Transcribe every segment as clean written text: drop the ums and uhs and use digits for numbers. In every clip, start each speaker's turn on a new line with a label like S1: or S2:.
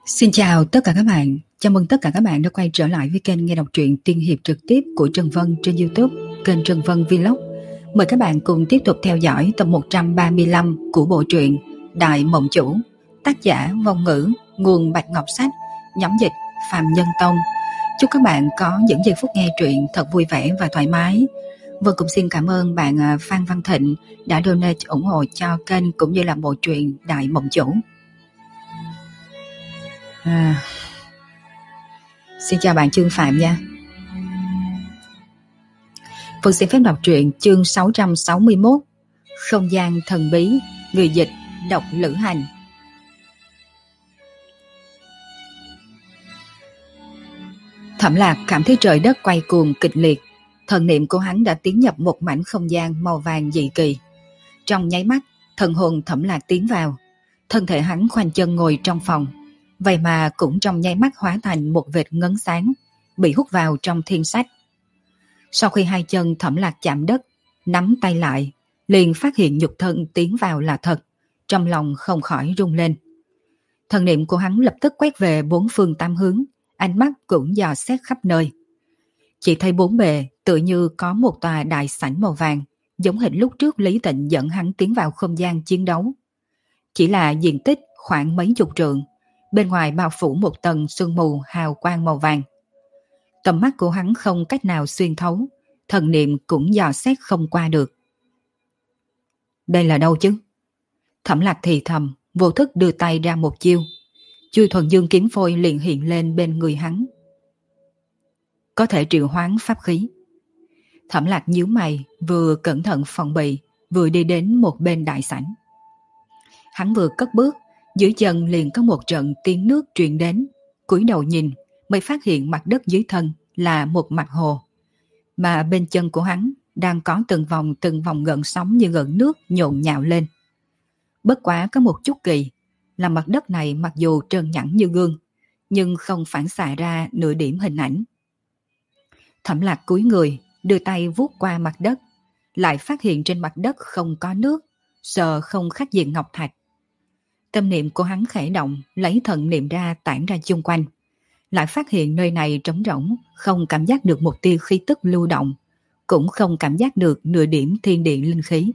S1: Xin chào tất cả các bạn, chào mừng tất cả các bạn đã quay trở lại với kênh nghe đọc truyện tiên hiệp trực tiếp của Trần Vân trên YouTube, kênh Trần Vân Vlog. Mời các bạn cùng tiếp tục theo dõi tập 135 của bộ truyện Đại Mộng Chủ, tác giả Vong Ngữ, nguồn Bạch Ngọc Sách, nhóm dịch Phạm Nhân Tông. Chúc các bạn có những giây phút nghe truyện thật vui vẻ và thoải mái. Vân cũng xin cảm ơn bạn Phan Văn Thịnh đã donate ủng hộ cho kênh cũng như là bộ truyện Đại Mộng Chủ. Xin chào bạn Trương Phạm nha. Vân xin phép đọc truyện chương 661, Không gian thần bí, người dịch Độc Lữ Hành. Thẩm Lạc cảm thấy trời đất quay cuồng kịch liệt, thần niệm của hắn đã tiến nhập một mảnh không gian màu vàng dị kỳ. Trong nháy mắt, thần hồn Thẩm Lạc tiến vào, thân thể hắn khoanh chân ngồi trong phòng, vậy mà cũng trong nháy mắt hóa thành một vệt ngấn sáng, bị hút vào trong thiên sách. Sau khi hai chân Thẩm Lạc chạm đất, nắm tay lại, liền phát hiện nhục thân tiến vào là thật, trong lòng không khỏi rung lên. Thần niệm của hắn lập tức quét về bốn phương tám hướng, ánh mắt cũng dò xét khắp nơi. Chỉ thấy bốn bề tựa như có một tòa đại sảnh màu vàng, giống hệt lúc trước Lý Tịnh dẫn hắn tiến vào không gian chiến đấu. Chỉ là diện tích khoảng mấy chục trượng, bên ngoài bao phủ một tầng sương mù hào quang màu vàng. Tầm mắt của hắn không cách nào xuyên thấu, thần niệm cũng dò xét không qua được. Đây là đâu chứ? Thẩm Lạc thì thầm, vô thức đưa tay ra một chiêu. Chui thuần dương kiếm phôi liền hiện lên bên người hắn. Có thể triệu hoán pháp khí. Thẩm Lạc nhíu mày, vừa cẩn thận phòng bị, vừa đi đến một bên đại sảnh. Hắn vừa cất bước, dưới chân liền có một trận tiếng nước truyền đến. Cúi đầu nhìn, mới phát hiện mặt đất dưới thân là một mặt hồ, mà bên chân của hắn đang có từng vòng gợn sóng như gợn nước nhộn nhạo lên. Bất quá có một chút kỳ, là mặt đất này mặc dù trơn nhẵn như gương, nhưng không phản xạ ra nửa điểm hình ảnh. Thẩm Lạc cúi người, đưa tay vuốt qua mặt đất, lại phát hiện trên mặt đất không có nước, sờ không khác gì ngọc thạch. Tâm niệm của hắn khẽ động, lấy thần niệm ra tản ra chung quanh, lại phát hiện nơi này trống rỗng, không cảm giác được một tia khí tức lưu động, cũng không cảm giác được nửa điểm thiên địa linh khí.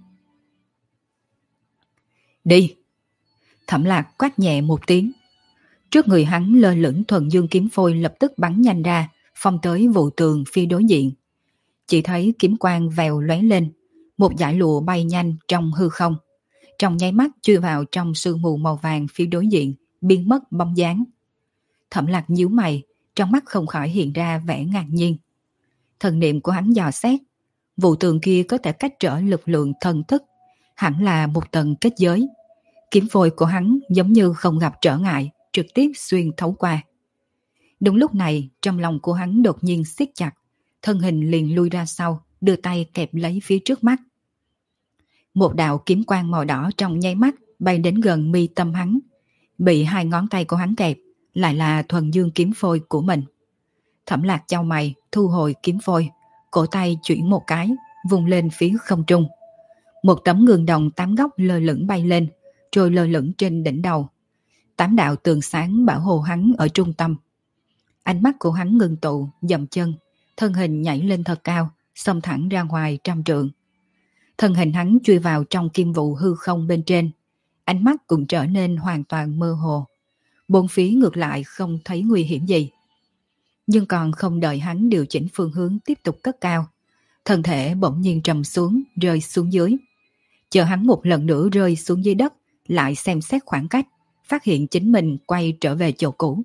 S1: Đi! Thẩm Lạc quát nhẹ một tiếng. Trước người hắn lơ lửng thuần dương kiếm phôi lập tức bắn nhanh ra, phong tới vụ tường phía đối diện. Chỉ thấy kiếm quang vèo lóe lên, một dải lụa bay nhanh trong hư không, trong nháy mắt chui vào trong sương mù màu vàng phía đối diện, biến mất bóng dáng. Thẩm Lạc nhíu mày, trong mắt không khỏi hiện ra vẻ ngạc nhiên. Thần niệm của hắn dò xét, vụ tường kia có thể cách trở lực lượng thần thức, hẳn là một tầng kết giới. Kiếm phôi của hắn giống như không gặp trở ngại, trực tiếp xuyên thấu qua. Đúng lúc này, trong lòng của hắn đột nhiên siết chặt, thân hình liền lui ra sau, đưa tay kẹp lấy phía trước mắt. Một đạo kiếm quang màu đỏ trong nháy mắt bay đến gần mi tâm hắn, bị hai ngón tay của hắn kẹp, lại là thuần dương kiếm phôi của mình. Thẩm Lạc chau mày, thu hồi kiếm phôi, cổ tay chuyển một cái, vùng lên phía không trung. Một tấm gương đồng 8 góc lơ lửng bay lên, rồi lơ lửng trên đỉnh đầu. 8 đạo tường sáng bảo hộ hắn ở trung tâm. Ánh mắt của hắn ngưng tụ, dậm chân, thân hình nhảy lên thật cao, xông thẳng ra ngoài 100 trượng. Thân hình hắn chui vào trong kim vụ hư không bên trên, ánh mắt cũng trở nên hoàn toàn mơ hồ. Bốn phía ngược lại không thấy nguy hiểm gì. Nhưng còn không đợi hắn điều chỉnh phương hướng tiếp tục cất cao, thân thể bỗng nhiên trầm xuống, rơi xuống dưới. Chờ hắn một lần nữa rơi xuống dưới đất, lại xem xét khoảng cách, phát hiện chính mình quay trở về chỗ cũ.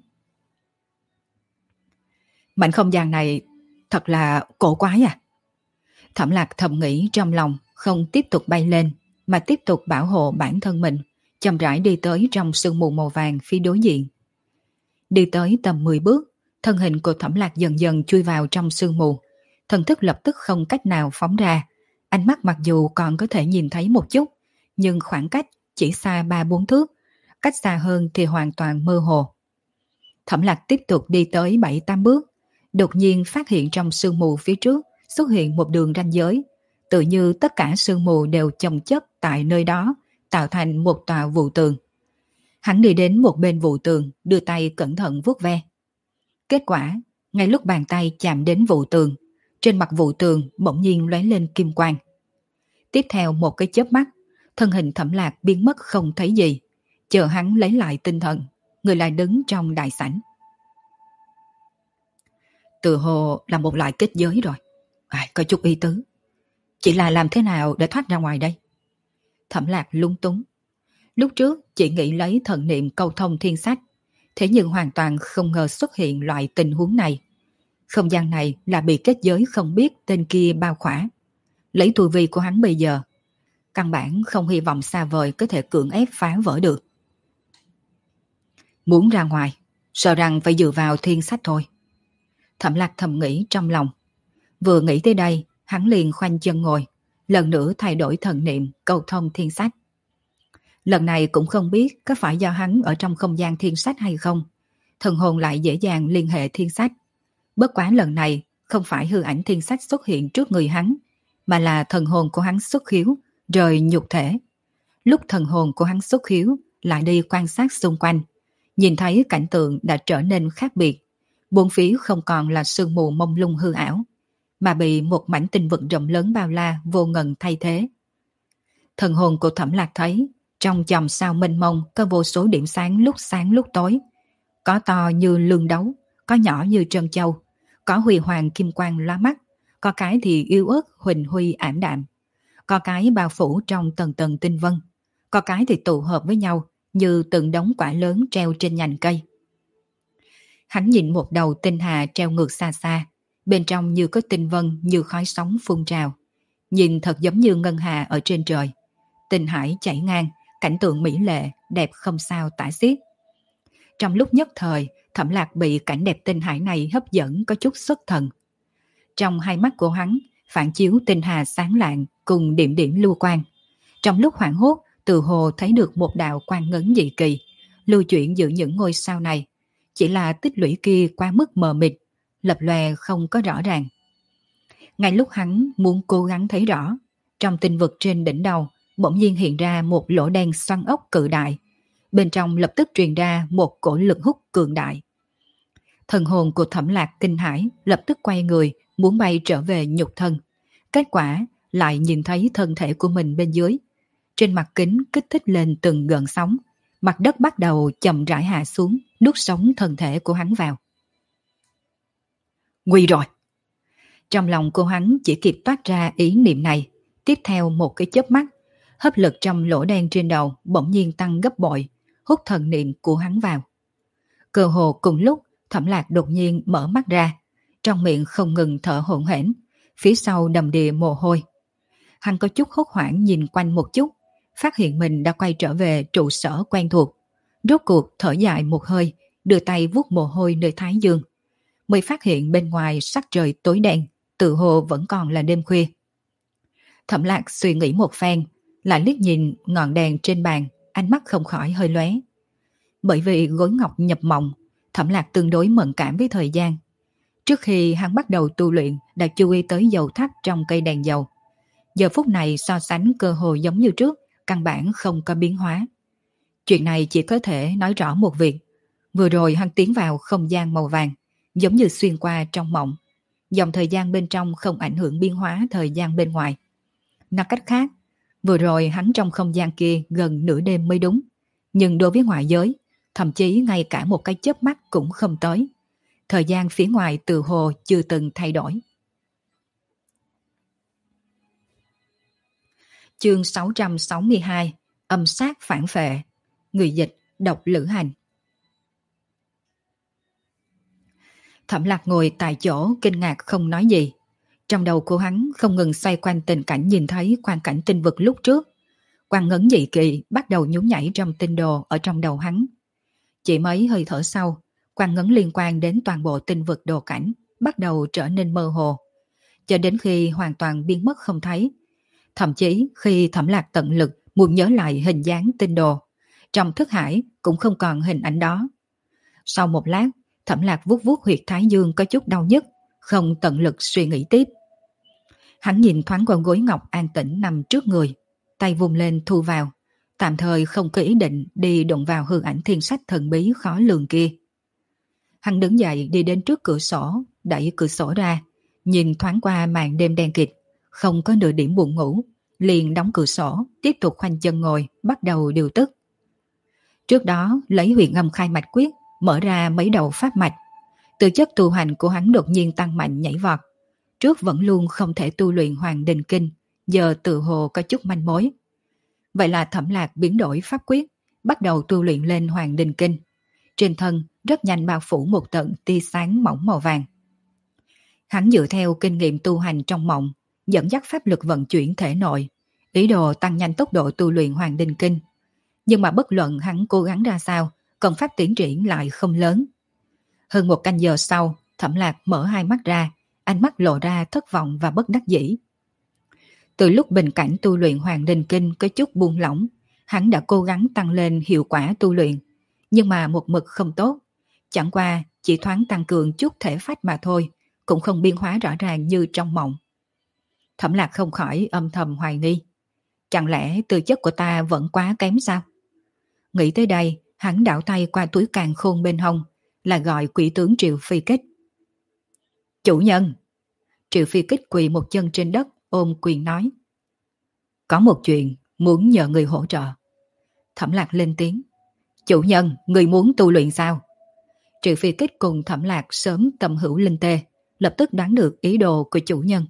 S1: Mảnh không gian này thật là cổ quái à? Thẩm Lạc thầm nghĩ trong lòng, không tiếp tục bay lên, mà tiếp tục bảo hộ bản thân mình, chậm rãi đi tới trong sương mù màu vàng phía đối diện. Đi tới tầm 10 bước, thân hình của Thẩm Lạc dần dần chui vào trong sương mù, thần thức lập tức không cách nào phóng ra. Ánh mắt mặc dù còn có thể nhìn thấy một chút, nhưng khoảng cách chỉ xa 3-4 thước, cách xa hơn thì hoàn toàn mơ hồ. Thẩm Lạc tiếp tục đi tới 7-8 bước, đột nhiên phát hiện trong sương mù phía trước xuất hiện một đường ranh giới, tự như tất cả sương mù đều chồng chất tại nơi đó, tạo thành một tòa vụ tường. Hắn đi đến một bên vụ tường, đưa tay cẩn thận vuốt ve. Kết quả, ngay lúc bàn tay chạm đến vụ tường, trên mặt vụ tường bỗng nhiên lóe lên kim quang. Tiếp theo một cái chớp mắt, thân hình Thẩm Lạc biến mất không thấy gì. Chờ hắn lấy lại tinh thần, người lại đứng trong đại sảnh. Từ hồ là một loại kết giới rồi. Có chút ý tứ. Chỉ là làm thế nào để thoát ra ngoài đây? Thẩm Lạc lúng túng. Lúc trước chỉ nghĩ lấy thần niệm câu thông thiên sách, thế nhưng hoàn toàn không ngờ xuất hiện loại tình huống này. Không gian này là bị kết giới không biết tên kia bao khỏa. Lấy tu vi của hắn bây giờ, căn bản không hy vọng xa vời có thể cưỡng ép phá vỡ được. Muốn ra ngoài, sợ rằng phải dựa vào thiên sách thôi. Thẩm Lạc thầm nghĩ trong lòng. Vừa nghĩ tới đây, hắn liền khoanh chân ngồi, lần nữa thay đổi thần niệm cầu thông thiên sách. Lần này cũng không biết có phải do hắn ở trong không gian thiên sách hay không, thần hồn lại dễ dàng liên hệ thiên sách. Bất quá lần này không phải hư ảnh thiên sách xuất hiện trước người hắn, mà là thần hồn của hắn xuất khiếu, rời nhục thể. Lúc thần hồn của hắn xuất khiếu, lại đi quan sát xung quanh, nhìn thấy cảnh tượng đã trở nên khác biệt. Bốn phía không còn là sương mù mông lung hư ảo, mà bị một mảnh tinh vực rộng lớn bao la vô ngần thay thế. Thần hồn của Thẩm Lạc thấy, trong chòm sao mênh mông có vô số điểm sáng lúc tối. Có to như lương đấu, có nhỏ như trân châu, có huy hoàng kim quang lóa mắt, có cái thì yếu ớt huỳnh huy ảm đạm, có cái bao phủ trong tầng tầng tinh vân, có cái thì tụ hợp với nhau như từng đống quả lớn treo trên nhành cây. Hắn nhìn một đầu tinh hà treo ngược xa xa, bên trong như có tinh vân như khói sóng phun trào, nhìn thật giống như ngân hà ở trên trời. Tinh hải chảy ngang, cảnh tượng mỹ lệ, đẹp không sao tả xiết. Trong lúc nhất thời, Thẩm Lạc bị cảnh đẹp tinh hải này hấp dẫn có chút xuất thần. Trong hai mắt của hắn, phản chiếu tinh hà sáng lạng cùng điểm điểm lưu quang. Trong lúc hoảng hốt, từ hồ thấy được một đạo quang ngấn dị kỳ, lưu chuyển giữa những ngôi sao này. Chỉ là tích lũy kia quá mức mờ mịt, lập lòe không có rõ ràng. Ngay lúc hắn muốn cố gắng thấy rõ, trong tinh vực trên đỉnh đầu bỗng nhiên hiện ra một lỗ đen xoắn ốc cự đại. Bên trong lập tức truyền ra một cổ lực hút cường đại. Thần hồn của Thẩm Lạc kinh hãi, lập tức quay người muốn bay trở về nhục thân. Kết quả lại nhìn thấy thân thể của mình bên dưới. Trên mặt kính kích thích lên từng gợn sóng, mặt đất bắt đầu chậm rãi hạ xuống, nuốt sống thân thể của hắn vào. Nguy rồi! Trong lòng cô hắn chỉ kịp toát ra ý niệm này. Tiếp theo một cái chớp mắt, hấp lực trong lỗ đen trên đầu bỗng nhiên tăng gấp bội, hút thần niệm của hắn vào. Cơ hồ cùng lúc, Thẩm Lạc đột nhiên mở mắt ra, trong miệng không ngừng thở hổn hển, phía sau đầm đìa mồ hôi. Hắn có chút hốt hoảng nhìn quanh một chút, phát hiện mình đã quay trở về trụ sở quen thuộc. Rốt cuộc thở dài một hơi, đưa tay vuốt mồ hôi nơi thái dương. Mới phát hiện bên ngoài sắc trời tối đen, tự hồ vẫn còn là đêm khuya. Thẩm Lạc suy nghĩ một phen, lại liếc nhìn ngọn đèn trên bàn, ánh mắt không khỏi hơi lóe. Bởi vì gối ngọc nhập mộng, Thẩm Lạc tương đối mẫn cảm với thời gian. Trước khi hắn bắt đầu tu luyện đã chú ý tới dầu thắp trong cây đèn dầu. Giờ phút này so sánh cơ hội giống như trước, căn bản không có biến hóa. Chuyện này chỉ có thể nói rõ một việc. Vừa rồi hắn tiến vào không gian màu vàng, giống như xuyên qua trong mộng. Dòng thời gian bên trong không ảnh hưởng biến hóa thời gian bên ngoài. Nói cách khác, vừa rồi hắn trong không gian kia gần nửa đêm mới đúng. Nhưng đối với ngoại giới, thậm chí ngay cả một cái chớp mắt cũng không tới. Thời gian phía ngoài từ hồ chưa từng thay đổi. Chương 662, âm sát phản phệ. Người dịch, độc lữ hành. Thẩm Lạc ngồi tại chỗ kinh ngạc không nói gì. Trong đầu của hắn không ngừng xoay quanh tình cảnh nhìn thấy quang cảnh tinh vực lúc trước. Quang ngấn dị kỳ bắt đầu nhún nhảy trong tinh đồ ở trong đầu hắn. Chỉ mấy hơi thở sau, quang ngấn liên quan đến toàn bộ tinh vực đồ cảnh bắt đầu trở nên mơ hồ, cho đến khi hoàn toàn biến mất không thấy. Thậm chí khi Thẩm Lạc tận lực muốn nhớ lại hình dáng tinh đồ, trong thức hải cũng không còn hình ảnh đó. Sau một lát, Thẩm Lạc vuốt vuốt huyệt thái dương có chút đau nhức, không tận lực suy nghĩ tiếp. Hắn nhìn thoáng qua gối ngọc an tĩnh nằm trước người, tay vung lên thu vào, tạm thời không có ý định đi đụng vào hư ảnh thiên sách thần bí khó lường kia. Hắn đứng dậy đi đến trước cửa sổ, đẩy cửa sổ ra, nhìn thoáng qua màn đêm đen kịt, không có nửa điểm buồn ngủ, liền đóng cửa sổ, tiếp tục khoanh chân ngồi, bắt đầu điều tức. Trước đó lấy huyền âm khai mạch quyết, mở ra mấy đầu pháp mạch. Tư chất tu hành của hắn đột nhiên tăng mạnh nhảy vọt. Trước vẫn luôn không thể tu luyện Hoàng Đình Kinh, giờ tự hồ có chút manh mối. Vậy là Thẩm Lạc biến đổi pháp quyết, bắt đầu tu luyện lên Hoàng Đình Kinh. Trên thân rất nhanh bao phủ một tận tia sáng mỏng màu vàng. Hắn dựa theo kinh nghiệm tu hành trong mộng, dẫn dắt pháp lực vận chuyển thể nội, ý đồ tăng nhanh tốc độ tu luyện Hoàng Đình Kinh. Nhưng mà bất luận hắn cố gắng ra sao, công pháp tiến triển lại không lớn. Hơn một canh giờ sau, Thẩm Lạc mở hai mắt ra, ánh mắt lộ ra thất vọng và bất đắc dĩ. Từ lúc bình cảnh tu luyện Hoàng Đình Kinh có chút buông lỏng, hắn đã cố gắng tăng lên hiệu quả tu luyện, nhưng mà một mực không tốt. Chẳng qua chỉ thoáng tăng cường chút thể phách mà thôi, cũng không biến hóa rõ ràng như trong mộng. Thẩm Lạc không khỏi âm thầm hoài nghi. Chẳng lẽ tư chất của ta vẫn quá kém sao? Nghĩ tới đây, hắn đảo tay qua túi càn khôn bên hông, là gọi quỷ tướng Triệu Phi Kích. Chủ nhân! Triệu Phi Kích quỳ một chân trên đất, ôm quyền nói. Có một chuyện, muốn nhờ người hỗ trợ. Thẩm Lạc lên tiếng. Chủ nhân, người muốn tu luyện sao? Triệu Phi Kích cùng Thẩm Lạc sớm tâm hữu linh tê, lập tức đoán được ý đồ của chủ nhân.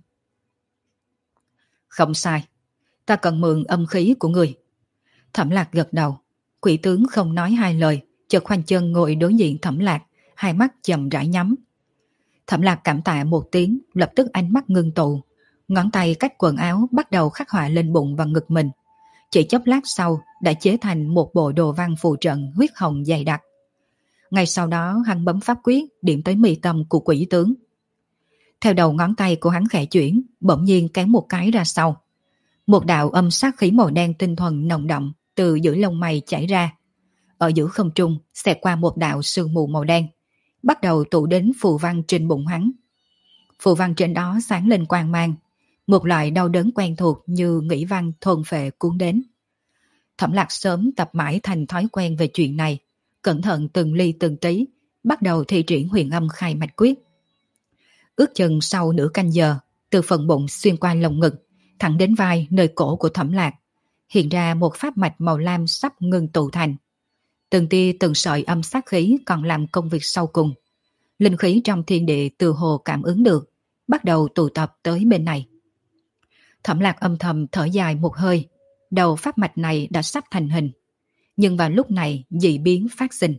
S1: Không sai, ta cần mượn âm khí của người. Thẩm Lạc gật đầu, quỷ tướng không nói hai lời, chợt khoanh chân ngồi đối diện Thẩm Lạc, hai mắt chậm rãi nhắm. Thẩm Lạc cảm tạ một tiếng, lập tức ánh mắt ngưng tụ, ngón tay cách quần áo bắt đầu khắc họa lên bụng và ngực mình. Chỉ chốc lát sau đã chế thành một bộ đồ văn phù trận huyết hồng dày đặc. Ngay sau đó hắn bấm pháp quyết điểm tới mi tâm của quỷ tướng. Theo đầu ngón tay của hắn khẽ chuyển, bỗng nhiên kéo một cái ra sau. Một đạo âm sát khí màu đen tinh thuần nồng đậm từ giữa lông mày chảy ra. Ở giữa không trung xẹt qua một đạo sương mù màu đen, bắt đầu tụ đến phù văn trên bụng hắn. Phù văn trên đó sáng lên quang mang, một loại đau đớn quen thuộc như nghĩ văn thôn phệ cuốn đến. Thẩm Lạc sớm tập mãi thành thói quen về chuyện này, cẩn thận từng ly từng tí, bắt đầu thi triển huyền âm khai mạch quyết. Ước chừng sau nửa canh giờ, từ phần bụng xuyên qua lồng ngực, thẳng đến vai nơi cổ của Thẩm Lạc, hiện ra một pháp mạch màu lam sắp ngưng tụ thành. Từng tia từng sợi âm sát khí còn làm công việc sau cùng. Linh khí trong thiên địa từ hồ cảm ứng được, bắt đầu tụ tập tới bên này. Thẩm Lạc âm thầm thở dài một hơi, đầu pháp mạch này đã sắp thành hình. Nhưng vào lúc này dị biến phát sinh.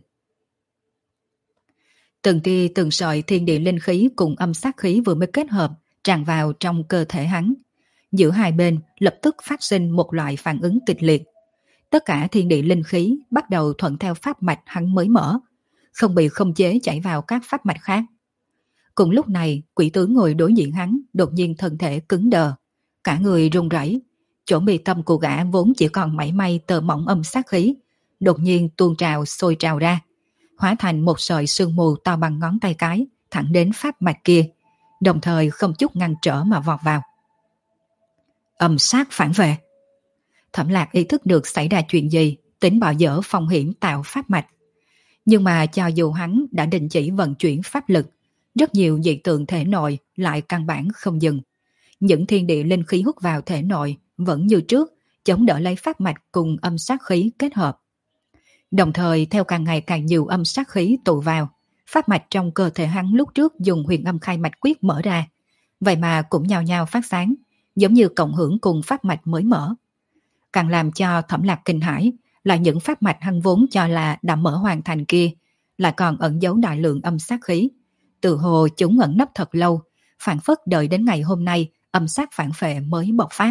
S1: Từng tia từng sợi thiên địa linh khí cùng âm sát khí vừa mới kết hợp tràn vào trong cơ thể hắn. Giữa hai bên lập tức phát sinh một loại phản ứng kịch liệt. Tất cả thiên địa linh khí bắt đầu thuận theo pháp mạch hắn mới mở, không bị khống chế chảy vào các pháp mạch khác. Cùng lúc này, quỷ tướng ngồi đối diện hắn đột nhiên thân thể cứng đờ, cả người run rẩy. Chỗ mi tâm của gã vốn chỉ còn mảy may tờ mỏng âm sát khí, đột nhiên tuôn trào sôi trào ra, hóa thành một sợi sương mù to bằng ngón tay cái, thẳng đến pháp mạch kia, đồng thời không chút ngăn trở mà vọt vào. Âm sát phản vệ. Thẩm Lạc ý thức được xảy ra chuyện gì, tính bỏ dở phong hiểm tạo pháp mạch. Nhưng mà cho dù hắn đã đình chỉ vận chuyển pháp lực, rất nhiều dị tượng thể nội lại căn bản không dừng. Những thiên địa linh khí hút vào thể nội vẫn như trước, chống đỡ lấy pháp mạch cùng âm sát khí kết hợp. Đồng thời theo càng ngày càng nhiều âm sát khí tụ vào, pháp mạch trong cơ thể hắn lúc trước dùng huyền âm khai mạch quyết mở ra, vậy mà cũng nhao nhao phát sáng, giống như cộng hưởng cùng pháp mạch mới mở. Càng làm cho Thẩm Lạc kinh hãi là những pháp mạch hắn vốn cho là đã mở hoàn thành kia, lại còn ẩn giấu đại lượng âm sát khí. Từ hồ chúng ẩn nấp thật lâu, phản phất đợi đến ngày hôm nay âm sát phản phệ mới bộc phát.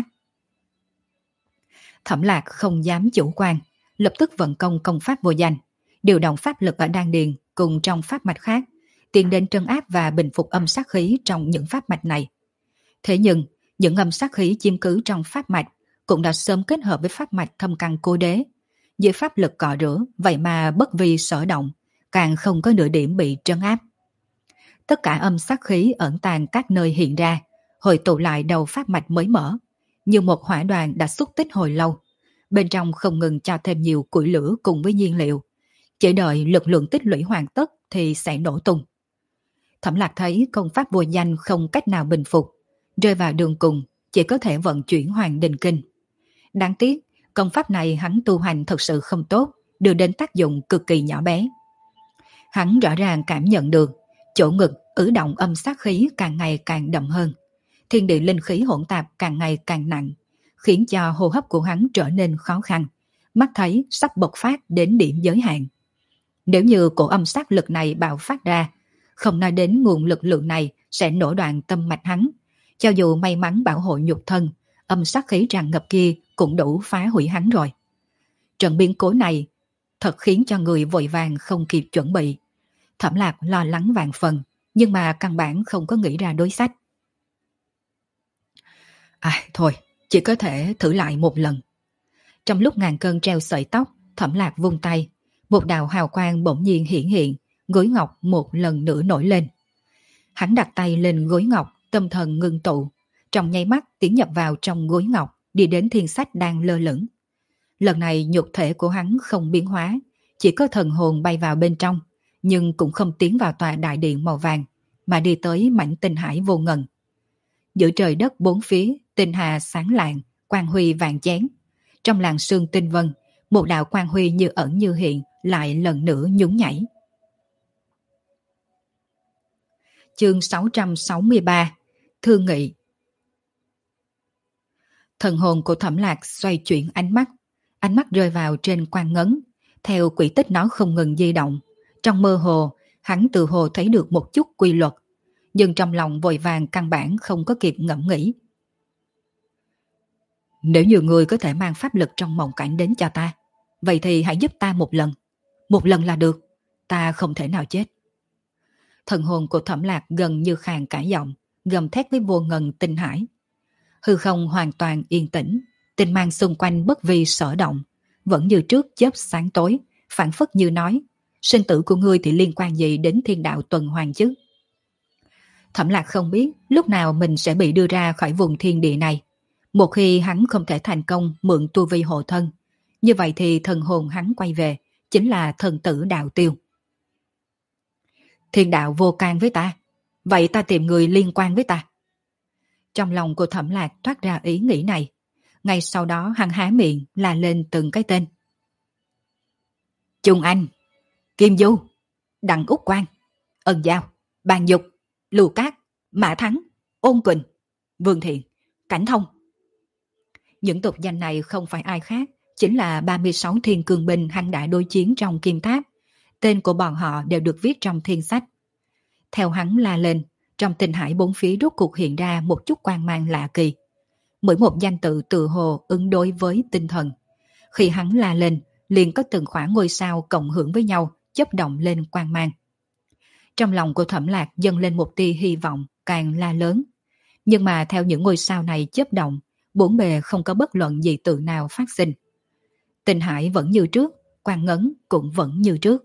S1: Thẩm Lạc không dám chủ quan, lập tức vận công công pháp vô danh, điều động pháp lực ở đan điền cùng trong pháp mạch khác, tiến đến trấn áp và bình phục âm sát khí trong những pháp mạch này. Thế nhưng, những âm sát khí chiếm cứ trong pháp mạch cũng đã sớm kết hợp với pháp mạch thâm căn cố đế. Dưới pháp lực cọ rửa, vậy mà bất vi sở động, càng không có nửa điểm bị trấn áp. Tất cả âm sát khí ẩn tàng các nơi hiện ra, hội tụ lại đầu pháp mạch mới mở, như một hỏa đoàn đã xúc tích hồi lâu. bên trong không ngừng cho thêm nhiều củi lửa cùng với nhiên liệu. Chỉ đợi lực lượng tích lũy hoàn tất thì sẽ nổ tung. Thẩm Lạc thấy công pháp vô danh không cách nào bình phục, rơi vào đường cùng, chỉ có thể vận chuyển Hoàng Đình Kinh. Đáng tiếc, công pháp này hắn tu hành thật sự không tốt, đưa đến tác dụng cực kỳ nhỏ bé. Hắn rõ ràng cảm nhận được, chỗ ngực ứ động âm sát khí càng ngày càng đậm hơn. Thiên địa linh khí hỗn tạp càng ngày càng nặng, khiến cho hô hấp của hắn trở nên khó khăn, mắt thấy sắp bộc phát đến điểm giới hạn. Nếu như cổ âm sát lực này bạo phát ra, không nói đến nguồn lực lượng này sẽ nổ đoạn tâm mạch hắn, cho dù may mắn bảo hộ nhục thân, âm sát khí tràn ngập kia cũng đủ phá hủy hắn rồi. Trận biến cố này thật khiến cho người vội vàng không kịp chuẩn bị. Thẩm Lạc lo lắng vạn phần, nhưng mà căn bản không có nghĩ ra đối sách. Thôi, chỉ có thể thử lại một lần. Trong lúc ngàn cân treo sợi tóc, Thẩm Lạc vung tay, một đạo hào quang bỗng nhiên hiển hiện, gối ngọc một lần nữa nổi lên. Hắn đặt tay lên gối ngọc, tâm thần ngưng tụ, trong nháy mắt tiến nhập vào trong gối ngọc, đi đến thiên sách đang lơ lửng. Lần này nhục thể của hắn không biến hóa, chỉ có thần hồn bay vào bên trong, nhưng cũng không tiến vào tòa đại điện màu vàng, mà đi tới mảnh tinh hải vô ngần. Giữa trời đất bốn phía, tinh hà sáng lạng, quang huy vàng chén. Trong làn sương tinh vân, một đạo quang huy như ẩn như hiện lại lần nữa nhún nhảy. Chương 663 Thương nghị. Thần hồn của Thẩm Lạc xoay chuyển ánh mắt rơi vào trên quang ngấn, theo quỹ tích nó không ngừng di động. Trong mơ hồ, hắn tự hồ thấy được một chút quy luật, nhưng trong lòng vội vàng căn bản không có kịp ngẫm nghĩ. Nếu như người có thể mang pháp lực trong mộng cảnh đến cho ta, vậy thì hãy giúp ta một lần là được, ta không thể nào chết. Thần hồn của Thẩm Lạc gần như khàn cả giọng, gầm thét với vô ngần tinh hải. Hư không hoàn toàn yên tĩnh, tinh mang xung quanh bất vi sở động, vẫn như trước chớp sáng tối, phảng phất như nói, sinh tử của ngươi thì liên quan gì đến thiên đạo tuần hoàn chứ? Thẩm Lạc không biết lúc nào mình sẽ bị đưa ra khỏi vùng thiên địa này. Một khi hắn không thể thành công mượn tu vi hộ thân, như vậy thì thần hồn hắn quay về, chính là thần tử đạo tiêu. Thiên đạo vô can với ta, vậy ta tìm người liên quan với ta. Trong lòng của Thẩm Lạc thoát ra ý nghĩ này. Ngay sau đó hắn há miệng là lên từng cái tên. Trung Anh, Kim Du, Đặng Úc Quang, Ân Giao, Bàn Dục, Lưu Cát, Mã Thắng, Ôn Quỳnh, Vương Thiện, Cảnh Thông. Những tục danh này không phải ai khác, chính là 36 thiên cương binh hắn đã đối chiến trong Kim Tháp. Tên của bọn họ đều được viết trong thiên sách. Theo hắn la lên, trong tinh hải bốn phía rốt cuộc hiện ra một chút quang mang lạ kỳ. Mỗi một danh tự tự hồ ứng đối với tinh thần. Khi hắn la lên, liền có từng khoảng ngôi sao cộng hưởng với nhau, chớp động lên quang mang. Trong lòng của Thẩm Lạc dâng lên một tia hy vọng, càng la lớn. Nhưng mà theo những ngôi sao này chớp động, bốn bề không có bất luận gì tự nào phát sinh. Tinh hải vẫn như trước, quang ngấn cũng vẫn như trước.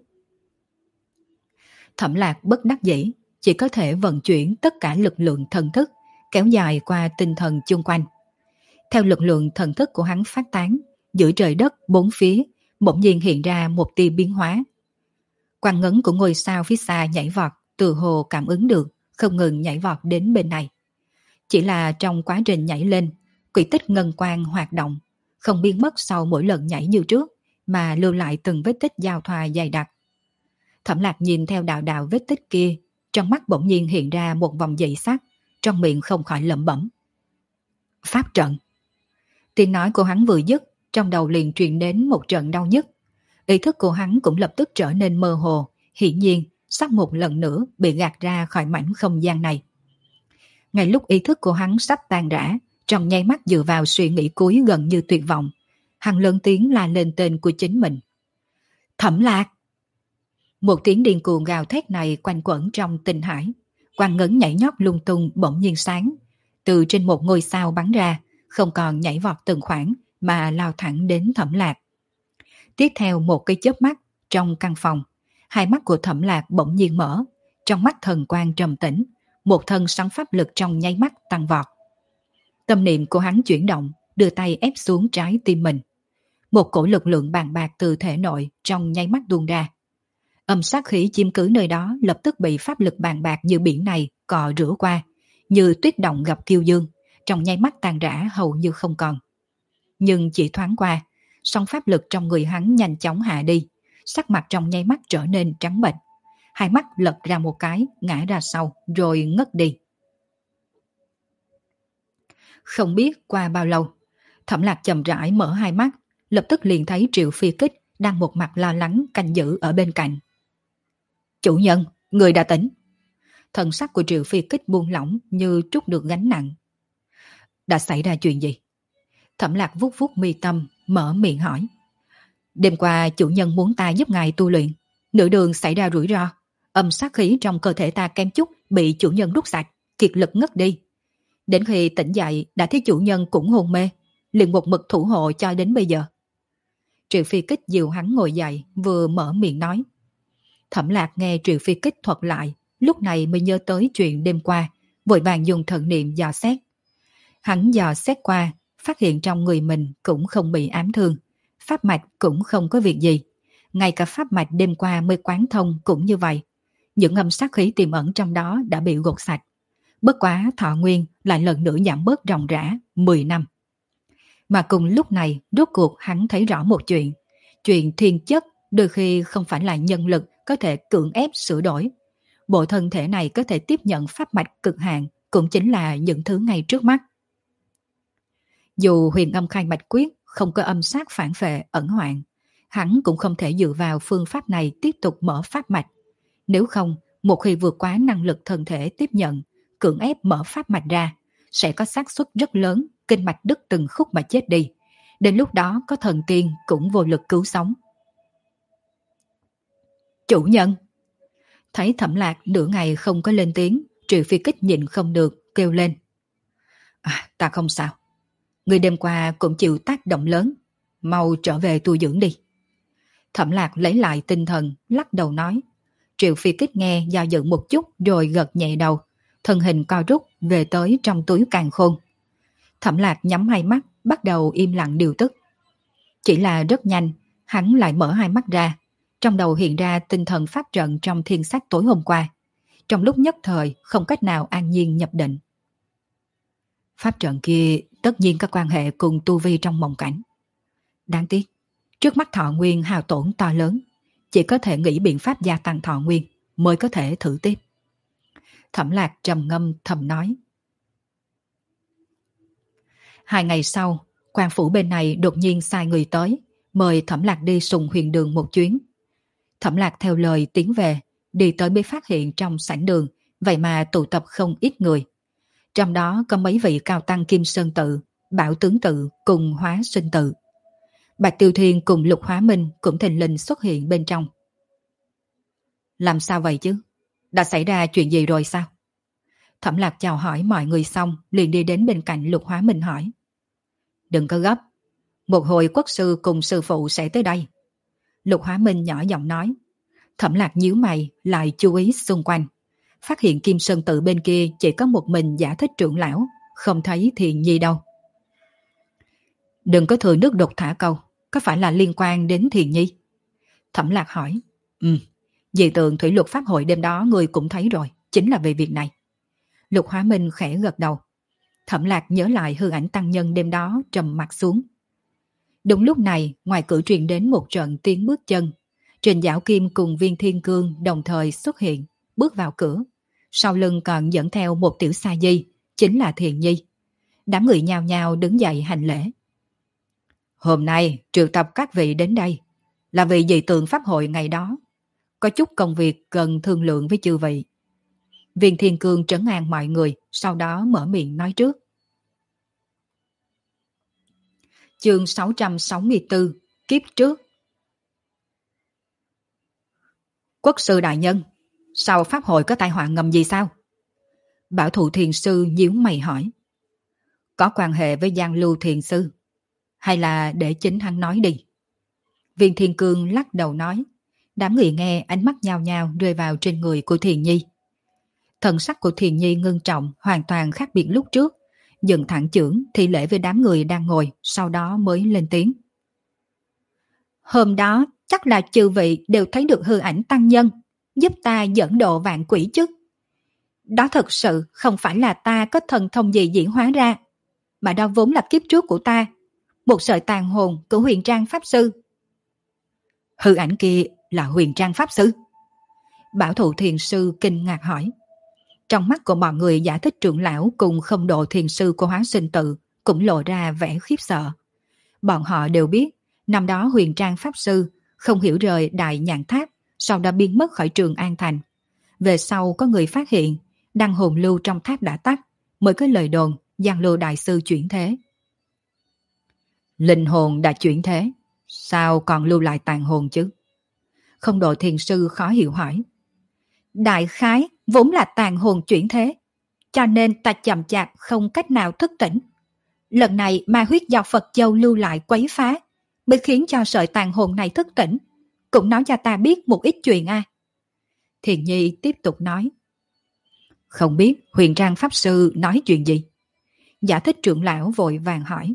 S1: Thẩm Lạc bất đắc dĩ, chỉ có thể vận chuyển tất cả lực lượng thần thức, kéo dài qua tinh thần chung quanh. Theo lực lượng thần thức của hắn phát tán, giữa trời đất bốn phía, bỗng nhiên hiện ra một tia biến hóa. Quang ngấn của ngôi sao phía xa nhảy vọt, từ hồ cảm ứng được, không ngừng nhảy vọt đến bên này. Chỉ là trong quá trình nhảy lên, quỹ tích ngân quang hoạt động, không biến mất sau mỗi lần nhảy như trước, mà lưu lại từng vết tích giao thoa dày đặc. Thẩm Lạc nhìn theo đạo đạo vết tích kia, trong mắt bỗng nhiên hiện ra một vòng dị sắc, trong miệng không khỏi lẩm bẩm. Pháp trận. Tiếng nói của hắn vừa dứt, trong đầu liền truyền đến một trận đau nhức. Ý thức của hắn cũng lập tức trở nên mơ hồ, hiển nhiên sắp một lần nữa bị gạt ra khỏi mảnh không gian này. Ngay lúc ý thức của hắn sắp tan rã, trong nháy mắt dựa vào suy nghĩ cuối gần như tuyệt vọng, hắn lớn tiếng la lên tên của chính mình. Thẩm Lạc! Một tiếng điên cuồng gào thét này quanh quẩn trong tinh hải, quang ngấn nhảy nhót lung tung bỗng nhiên sáng, từ trên một ngôi sao bắn ra, không còn nhảy vọt từng khoảng mà lao thẳng đến Thẩm Lạc. Tiếp theo một cái chớp mắt, trong căn phòng, hai mắt của Thẩm Lạc bỗng nhiên mở, trong mắt thần quang trầm tĩnh, một thân sóng pháp lực trong nháy mắt tăng vọt. Tâm niệm của hắn chuyển động, đưa tay ép xuống trái tim mình. Một cổ lực lượng bàn bạc từ thể nội trong nháy mắt tuôn ra. Âm sát khí chiếm cứ nơi đó lập tức bị pháp lực bàn bạc như biển này cọ rửa qua, như tuyết động gặp kiêu dương, trong nháy mắt tan rã hầu như không còn. Nhưng chỉ thoáng qua, song pháp lực trong người hắn nhanh chóng hạ đi, sắc mặt trong nháy mắt trở nên trắng bệch, hai mắt lật ra một cái, ngã ra sau, rồi ngất đi. Không biết qua bao lâu, Thẩm Lạc chậm rãi mở hai mắt, lập tức liền thấy Triệu Phi Kích đang một mặt lo lắng canh giữ ở bên cạnh. Chủ nhân, người đã tỉnh. Thần sắc của Triệu Phi Kích buông lỏng như trút được gánh nặng. Đã xảy ra chuyện gì? Thẩm Lạc vuốt vuốt mi tâm, mở miệng hỏi. Đêm qua chủ nhân muốn ta giúp ngài tu luyện, nửa đường xảy ra rủi ro, âm sát khí trong cơ thể ta kém chút bị chủ nhân đút sạch, kiệt lực ngất đi. Đến khi tỉnh dậy đã thấy chủ nhân cũng hôn mê, liền một mực thủ hộ cho đến bây giờ. Triệu Phi Kích dìu hắn ngồi dậy, vừa mở miệng nói. Thẩm Lạc nghe Triệu Phi Kích thuật lại, lúc này mới nhớ tới chuyện đêm qua, vội vàng dùng thần niệm dò xét. Hắn dò xét qua, phát hiện trong người mình cũng không bị ám thương, pháp mạch cũng không có việc gì. Ngay cả pháp mạch đêm qua mới quán thông cũng như vậy. Những âm sát khí tiềm ẩn trong đó đã bị gột sạch. Bất quá thọ nguyên lại lần nữa giảm bớt ròng rã 10 năm. Mà cùng lúc này rốt cuộc hắn thấy rõ một chuyện. Chuyện thiên chất đôi khi không phải là nhân lực có thể cưỡng ép sửa đổi. Bộ thân thể này có thể tiếp nhận pháp mạch cực hạn cũng chính là những thứ ngay trước mắt. Dù huyền âm khai mạch quyết không có âm sát phản phệ ẩn hoạn, hắn cũng không thể dựa vào phương pháp này tiếp tục mở pháp mạch. Nếu không, một khi vượt quá năng lực thân thể tiếp nhận, cưỡng ép mở pháp mạch ra, sẽ có xác suất rất lớn kinh mạch đứt từng khúc mà chết đi. Đến lúc đó có thần tiên cũng vô lực cứu sống. Chủ nhân! Thấy Thẩm Lạc nửa ngày không có lên tiếng, Triệu Phi Kích nhịn không được, kêu lên. Ta không sao. Người đêm qua cũng chịu tác động lớn, mau trở về tu dưỡng đi. Thẩm Lạc lấy lại tinh thần, lắc đầu nói. Triệu Phi Kích nghe do dự một chút rồi gật nhẹ đầu, thân hình co rút về tới trong túi càn khôn. Thẩm Lạc nhắm hai mắt, bắt đầu im lặng điều tức. Chỉ là rất nhanh, hắn lại mở hai mắt ra, trong đầu hiện ra tinh thần pháp trận trong thiên sách tối hôm qua. Trong lúc nhất thời không cách nào an nhiên nhập định. Pháp trận kia tất nhiên có quan hệ cùng tu vi trong mộng cảnh. Đáng tiếc, trước mắt thọ nguyên hao tổn to lớn, chỉ có thể nghĩ biện pháp gia tăng thọ nguyên mới có thể thử tiếp. Thẩm Lạc trầm ngâm thầm nói. 2 ngày sau, quan phủ bên này đột nhiên sai người tới, mời Thẩm Lạc đi Sùng Huyền Đường một chuyến. Thẩm Lạc theo lời tiến về, đi tới mới phát hiện trong sảnh đường, vậy mà tụ tập không ít người. Trong đó có mấy vị cao tăng Kim Sơn Tự, Bảo Tướng Tự cùng Hóa Sinh Tự. Bạch Tiêu Thiên cùng Lục Hóa Minh cũng thình lình xuất hiện bên trong. Làm sao vậy chứ? Đã xảy ra chuyện gì rồi sao? Thẩm Lạc chào hỏi mọi người xong, liền đi đến bên cạnh Lục Hóa Minh hỏi. Đừng có gấp, một hồi quốc sư cùng sư phụ sẽ tới đây. Lục Hóa Minh nhỏ giọng nói. Thẩm Lạc nhíu mày, lại chú ý xung quanh. Phát hiện Kim Sơn Tự bên kia chỉ có một mình Giả Thích trưởng lão, không thấy Thiền Nhi đâu. Đừng có thừa nước đục thả câu, có phải là liên quan đến Thiền Nhi? Thẩm Lạc hỏi. Dị tượng thủy luật pháp hội đêm đó người cũng thấy rồi, chính là về việc này. Lục Hóa Minh khẽ gật đầu. Thẩm Lạc nhớ lại hư ảnh tăng nhân đêm đó, trầm mặt xuống. Đúng lúc này, ngoài cửa truyền đến một trận tiếng bước chân. Trình Giảo Kim cùng Viên Thiên Cương đồng thời xuất hiện, bước vào cửa. Sau lưng còn dẫn theo một tiểu sa di, chính là Thiền Nhi. Đám người nhao nhao đứng dậy hành lễ. Hôm nay triệu tập các vị đến đây là vì dị tượng pháp hội ngày đó. Có chút công việc cần thương lượng với chư vị. Viên Thiên Cương trấn an mọi người, sau đó mở miệng nói trước. Chương 664, kiếp trước. Quốc sư đại nhân, sau pháp hội có tai họa ngầm gì sao? Bảo Thụ Thiền Sư nhíu mày hỏi. Có quan hệ với Giang Lưu Thiền Sư, hay là để chính hắn nói đi? Viên Thiên Cương lắc đầu nói. Đám người nghe ánh mắt nhao nhao rơi vào trên người của Thiền Nhi. Thần sắc của Thiền Nhi ngưng trọng, hoàn toàn khác biệt lúc trước. Dừng thẳng chưởng thi lễ với đám người đang ngồi, sau đó mới lên tiếng.
S2: Hôm đó chắc là chư vị đều thấy được hư ảnh tăng nhân, giúp ta dẫn độ vạn quỷ chứ. Đó thật sự không phải là ta có thần thông gì diễn hóa ra, mà đó vốn là kiếp trước của ta, một sợi tàn hồn của Huyền Trang Pháp Sư.
S1: Hư ảnh kia là Huyền Trang Pháp Sư? Bảo Thụ Thiền Sư kinh ngạc hỏi. Trong mắt của mọi người, Giải Thích trưởng lão cùng Không Độ Thiền Sư của Hóa Sinh Tự cũng lộ ra vẻ khiếp sợ. Bọn họ đều biết, năm đó Huyền Trang Pháp Sư không hiểu rời Đại Nhạn Tháp, sau đã biến mất khỏi Trường An Thành. Về sau có người phát hiện, đăng hồn lưu trong tháp đã tắt, mới có lời đồn Giang Lưu Đại Sư chuyển thế. Linh hồn đã chuyển thế, sao còn lưu lại tàn hồn chứ? Không Độ Thiền Sư khó hiểu hỏi.
S2: Đại khái vốn là tàn hồn chuyển thế, cho nên ta chậm chạp không cách nào thức tỉnh. Lần này ma huyết do Phật Châu lưu lại quấy phá, mới khiến cho sợi tàn hồn này thức tỉnh, cũng nói cho ta biết một ít chuyện à.
S1: Thiền Nhi tiếp tục nói. Không biết Huyền Trang Pháp Sư nói chuyện gì? Giải Thích trưởng lão vội vàng hỏi.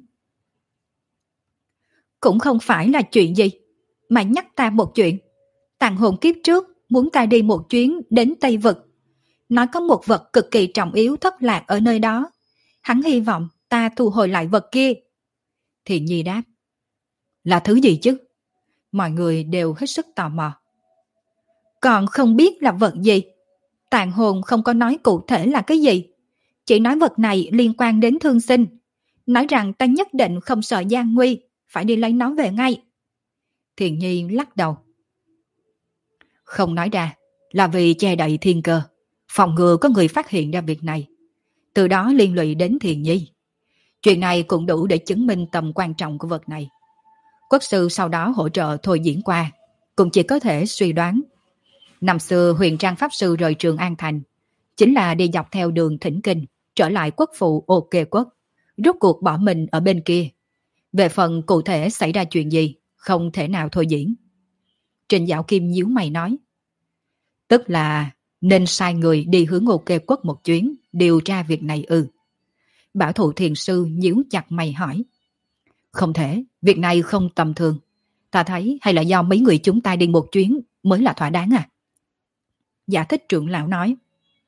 S2: Cũng không phải là chuyện gì, mà nhắc ta một chuyện. Tàn hồn kiếp trước muốn ta đi một chuyến đến Tây Vực, nói có một vật cực kỳ trọng yếu thất lạc ở nơi đó. Hắn hy vọng ta thu hồi lại vật kia.
S1: Thiền Nhi đáp. Là thứ gì chứ? Mọi người đều hết sức tò mò.
S2: Còn không biết là vật gì. Tàn hồn không có nói cụ thể là cái gì, chỉ nói vật này liên quan đến thương sinh, nói rằng ta nhất định không sợ gian nguy, phải đi lấy nó về ngay.
S1: Thiền Nhi lắc đầu. Không nói ra là vì che đậy thiên cơ, phòng ngừa có người phát hiện ra việc này, từ đó liên lụy đến Thiền Nhi. Chuyện này cũng đủ để chứng minh tầm quan trọng của vật này. Quốc sư sau đó hỗ trợ thôi diễn qua, cũng chỉ có thể suy đoán. Năm xưa Huyền Trang Pháp Sư rời Trường An Thành, chính là đi dọc theo đường Thỉnh Kinh, trở lại quốc phụ Ô Kê Quốc, rốt cuộc bỏ mình ở bên kia. Về phần cụ thể xảy ra chuyện gì, không thể nào thôi diễn. Trình Dạo Kim nhíu mày nói. Tức là nên sai người đi hướng Ô Kê Quốc một chuyến, điều tra việc này ư? Bảo Thụ Thiền Sư nhíu chặt mày hỏi. Không thể, việc này không tầm thường. Ta thấy hay là do mấy người chúng ta đi một chuyến mới là thỏa đáng à? Giải Thích trưởng lão nói.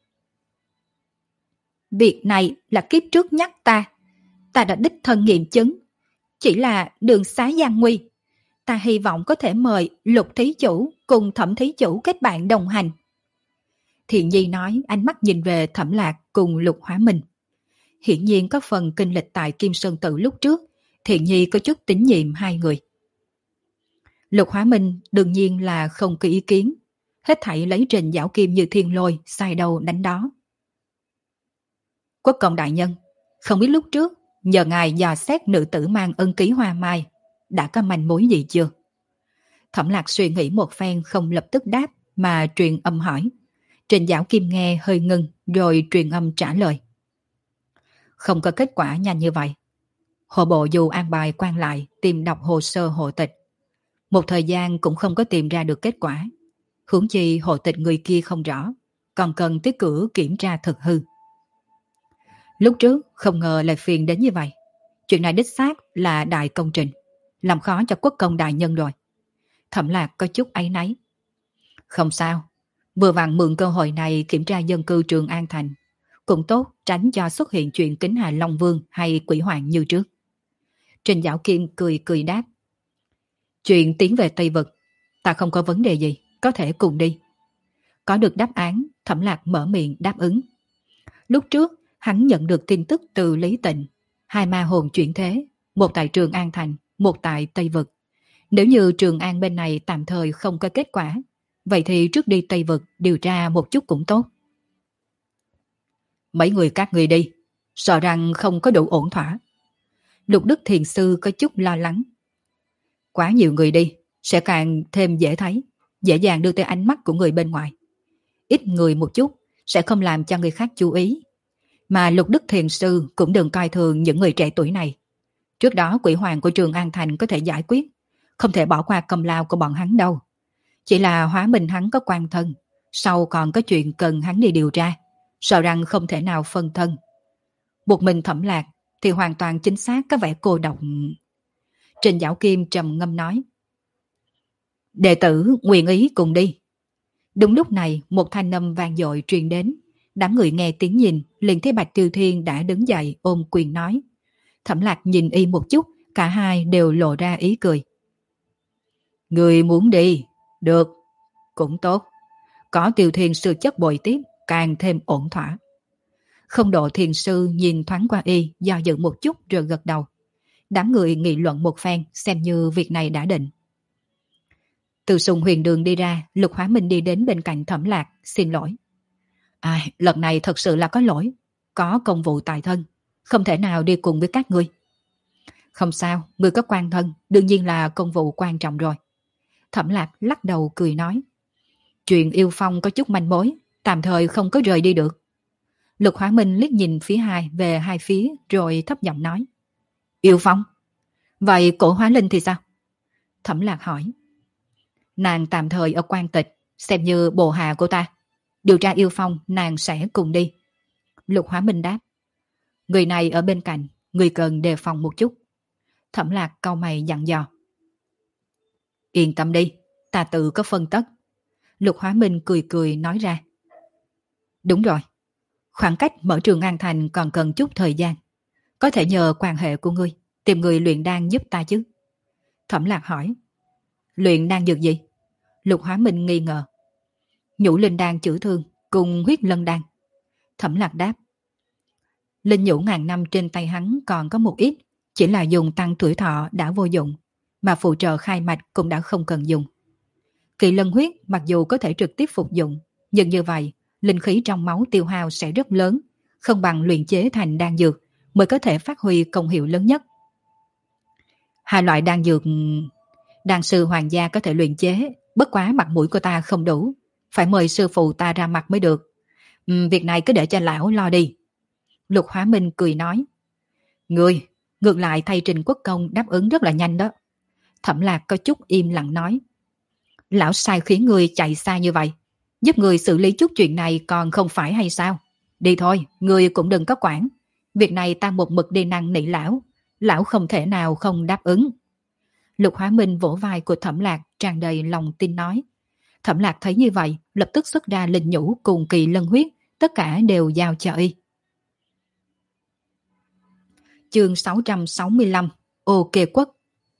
S2: Việc này là kiếp trước nhắc ta đã đích thân nghiệm chứng. Chỉ là đường xá gian nguy, ta hy vọng có thể mời Lục Thí Chủ cùng Thẩm Thí Chủ kết bạn đồng hành.
S1: Thiện Nhi nói, ánh mắt nhìn về Thẩm Lạc cùng Lục Hóa Minh. Hiển nhiên có phần kinh lịch tại Kim Sơn Tự lúc trước, Thiện Nhi có chút tín nhiệm hai người. Lục Hóa Minh đương nhiên là không có ý kiến, hết thảy lấy Trình Dạo Kim như thiên lôi, sai đầu đánh đó. Quốc công đại nhân, không biết lúc trước nhờ ngài dò xét nữ tử mang ân ký hoa mai, đã có manh mối gì chưa? Thẩm Lạc suy nghĩ một phen không lập tức đáp mà truyền âm hỏi. Trình Dạo Kim nghe hơi ngưng rồi truyền âm trả lời. Không có kết quả nhanh như vậy. Hộ bộ dù an bài quan lại tìm đọc hồ sơ hộ tịch. Một thời gian cũng không có tìm ra được kết quả. Huống chi hộ tịch người kia không rõ, còn cần tới cửa kiểm tra thực hư. Lúc trước không ngờ lại phiền đến như vậy. Chuyện này đích xác là đại công trình, làm khó cho quốc công đại nhân rồi. Thẩm Lạc có chút áy náy. Không sao, vừa vặn mượn cơ hội này kiểm tra dân cư Trường An Thành, cũng tốt tránh cho xuất hiện chuyện Kính Hà Long Vương hay Quỷ Hoàng như trước. Trình Dạo Kim cười cười đáp. Chuyện tiến về Tây Vực, ta không có vấn đề gì, có thể cùng đi. Có được đáp án, Thẩm Lạc mở miệng đáp ứng. Lúc trước, hắn nhận được tin tức từ Lý Tịnh, hai ma hồn chuyển thế, một tại Trường An Thành, một tại Tây Vực. Nếu như Trường An bên này tạm thời không có kết quả, vậy thì trước đi Tây Vực điều tra một chút cũng tốt. Mấy người các người đi, sợ rằng không có đủ ổn thỏa. Lục Đức Thiền Sư có chút lo lắng. Quá nhiều người đi, sẽ càng thêm dễ thấy, dễ dàng đưa tới ánh mắt của người bên ngoài. Ít người một chút, sẽ không làm cho người khác chú ý. Mà Lục Đức Thiền Sư cũng đừng coi thường những người trẻ tuổi này. Trước đó Quỷ Hoàng của Trường An Thành có thể giải quyết, không thể bỏ qua công lao của bọn hắn đâu. Chỉ là Hóa Minh hắn có quan thân, sau còn có chuyện cần hắn đi điều tra, sợ rằng không thể nào phân thân. Một mình Thẩm Lạc thì hoàn toàn chính xác có vẻ cô độc. Trình Dạo Kim trầm ngâm nói. Đệ tử nguyện ý cùng đi. Đúng lúc này một thanh âm vang dội truyền đến. Đám người nghe tiếng nhìn liền thấy Bạch Tiêu Thiên đã đứng dậy ôm quyền nói. Thẩm Lạc nhìn y một chút, cả hai đều lộ ra ý cười. Người muốn đi, được, cũng tốt. Có Tiêu Thiên sư chất bồi tiếp, càng thêm ổn thỏa. Không Độ thiền sư nhìn thoáng qua y, do dự một chút rồi gật đầu. Đám người nghị luận một phen, xem như việc này đã định. Từ Sùng Huyền Đường đi ra, Lục Hóa Minh đi đến bên cạnh Thẩm Lạc, xin lỗi. Lần này thật sự là có lỗi, có công vụ tại thân, không thể nào đi cùng với các ngươi. Không sao, ngươi có quan thân, đương nhiên là công vụ quan trọng rồi. Thẩm Lạc lắc đầu cười nói. Chuyện Yêu Phong có chút manh mối, tạm thời không có rời đi được. Lục Hóa Minh liếc nhìn phía hai về hai phía rồi thấp giọng nói. Yêu Phong? Vậy Cổ Hóa Linh thì sao? Thẩm Lạc hỏi. Nàng tạm thời ở quan tịch, xem như bộ hạ của ta. Điều tra Yêu Phong nàng sẽ cùng đi. Lục Hóa Minh đáp. Người này ở bên cạnh, người cần đề phòng một chút. Thẩm Lạc cau mày dặn dò. Yên tâm đi, ta tự có phân tất. Lục Hóa Minh cười cười nói ra. Đúng rồi, khoảng cách mở trường An Thành còn cần chút thời gian. Có thể nhờ quan hệ của ngươi tìm người luyện đan giúp ta chứ? Thẩm Lạc hỏi. Luyện đan dược gì? Lục Hóa Minh nghi ngờ. Nhũ linh đan chữa thương cùng huyết lân đan. Thẩm Lạc đáp. Linh nhũ ngàn năm trên tay hắn còn có một ít, chỉ là dùng tăng tuổi thọ đã vô dụng, mà phụ trợ khai mạch cũng đã không cần dùng. Kỳ lân huyết mặc dù có thể trực tiếp phục dụng, nhưng như vậy, linh khí trong máu tiêu hao sẽ rất lớn, không bằng luyện chế thành đan dược mới có thể phát huy công hiệu lớn nhất. Hai loại đan dược, đan sư hoàng gia có thể luyện chế, bất quá mặt mũi của ta không đủ, phải mời sư phụ ta ra mặt mới được. Việc này cứ để cho lão lo đi. Lục Hóa Minh cười nói. Ngươi, ngược lại thay Trình Quốc Công đáp ứng rất là nhanh đó. Thẩm Lạc có chút im lặng nói. Lão sai khiến ngươi chạy xa như vậy, giúp ngươi xử lý chút chuyện này còn không phải hay sao? Đi thôi, ngươi cũng đừng có quản. Việc này ta một mực đi năn nỉ lão, lão không thể nào không đáp ứng. Lục Hóa Minh vỗ vai của Thẩm Lạc tràn đầy lòng tin nói. Thẩm Lạc thấy như vậy, lập tức xuất ra linh nhũ cùng kỳ lân huyết, tất cả đều giao cho y. Chương 665, Ô Kê Quốc.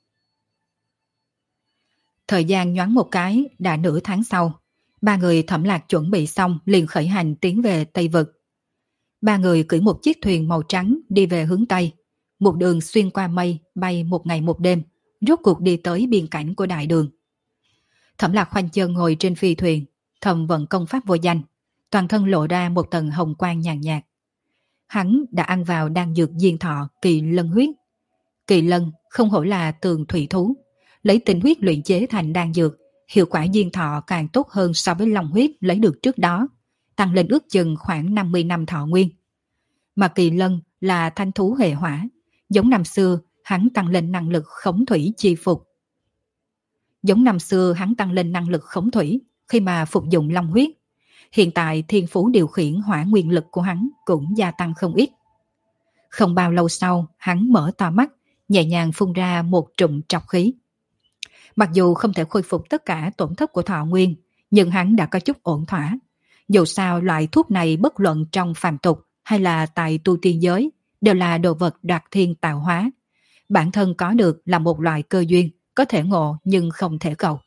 S1: Thời gian nhoáng một cái, đã nửa tháng sau. Ba người Thẩm Lạc chuẩn bị xong liền khởi hành tiến về Tây Vực. Ba người cưỡi một chiếc thuyền màu trắng đi về hướng Tây. Một đường xuyên qua mây, bay một ngày một đêm, rốt cuộc đi tới biên cảnh của đại đường. Thẩm Lạc khoanh chân ngồi trên phi thuyền, thầm vận công pháp vô danh, toàn thân lộ ra một tầng hồng quang nhàn nhạt. Hắn đã ăn vào đan dược diên thọ kỳ lân huyết. Kỳ lân không hổ là tường thủy thú, lấy tinh huyết luyện chế thành đan dược, hiệu quả diên thọ càng tốt hơn so với long huyết lấy được trước đó, tăng lên ước chừng khoảng 50 năm thọ nguyên. Mà kỳ lân là thanh thú hệ hỏa, giống năm xưa hắn tăng lên năng lực khống thủy chi phục. Giống năm xưa hắn tăng lên năng lực khống thủy khi mà phục dụng long huyết. Hiện tại thiên phú điều khiển hỏa nguyên lực của hắn cũng gia tăng không ít. Không bao lâu sau, hắn mở to mắt, nhẹ nhàng phun ra một trụm trọc khí. Mặc dù không thể khôi phục tất cả tổn thất của thọ nguyên, nhưng hắn đã có chút ổn thỏa. Dù sao loại thuốc này bất luận trong phàm tục hay là tại tu tiên giới, đều là đồ vật đoạt thiên tạo hóa. Bản thân có được là một loại cơ duyên, có thể ngộ nhưng không thể cầu.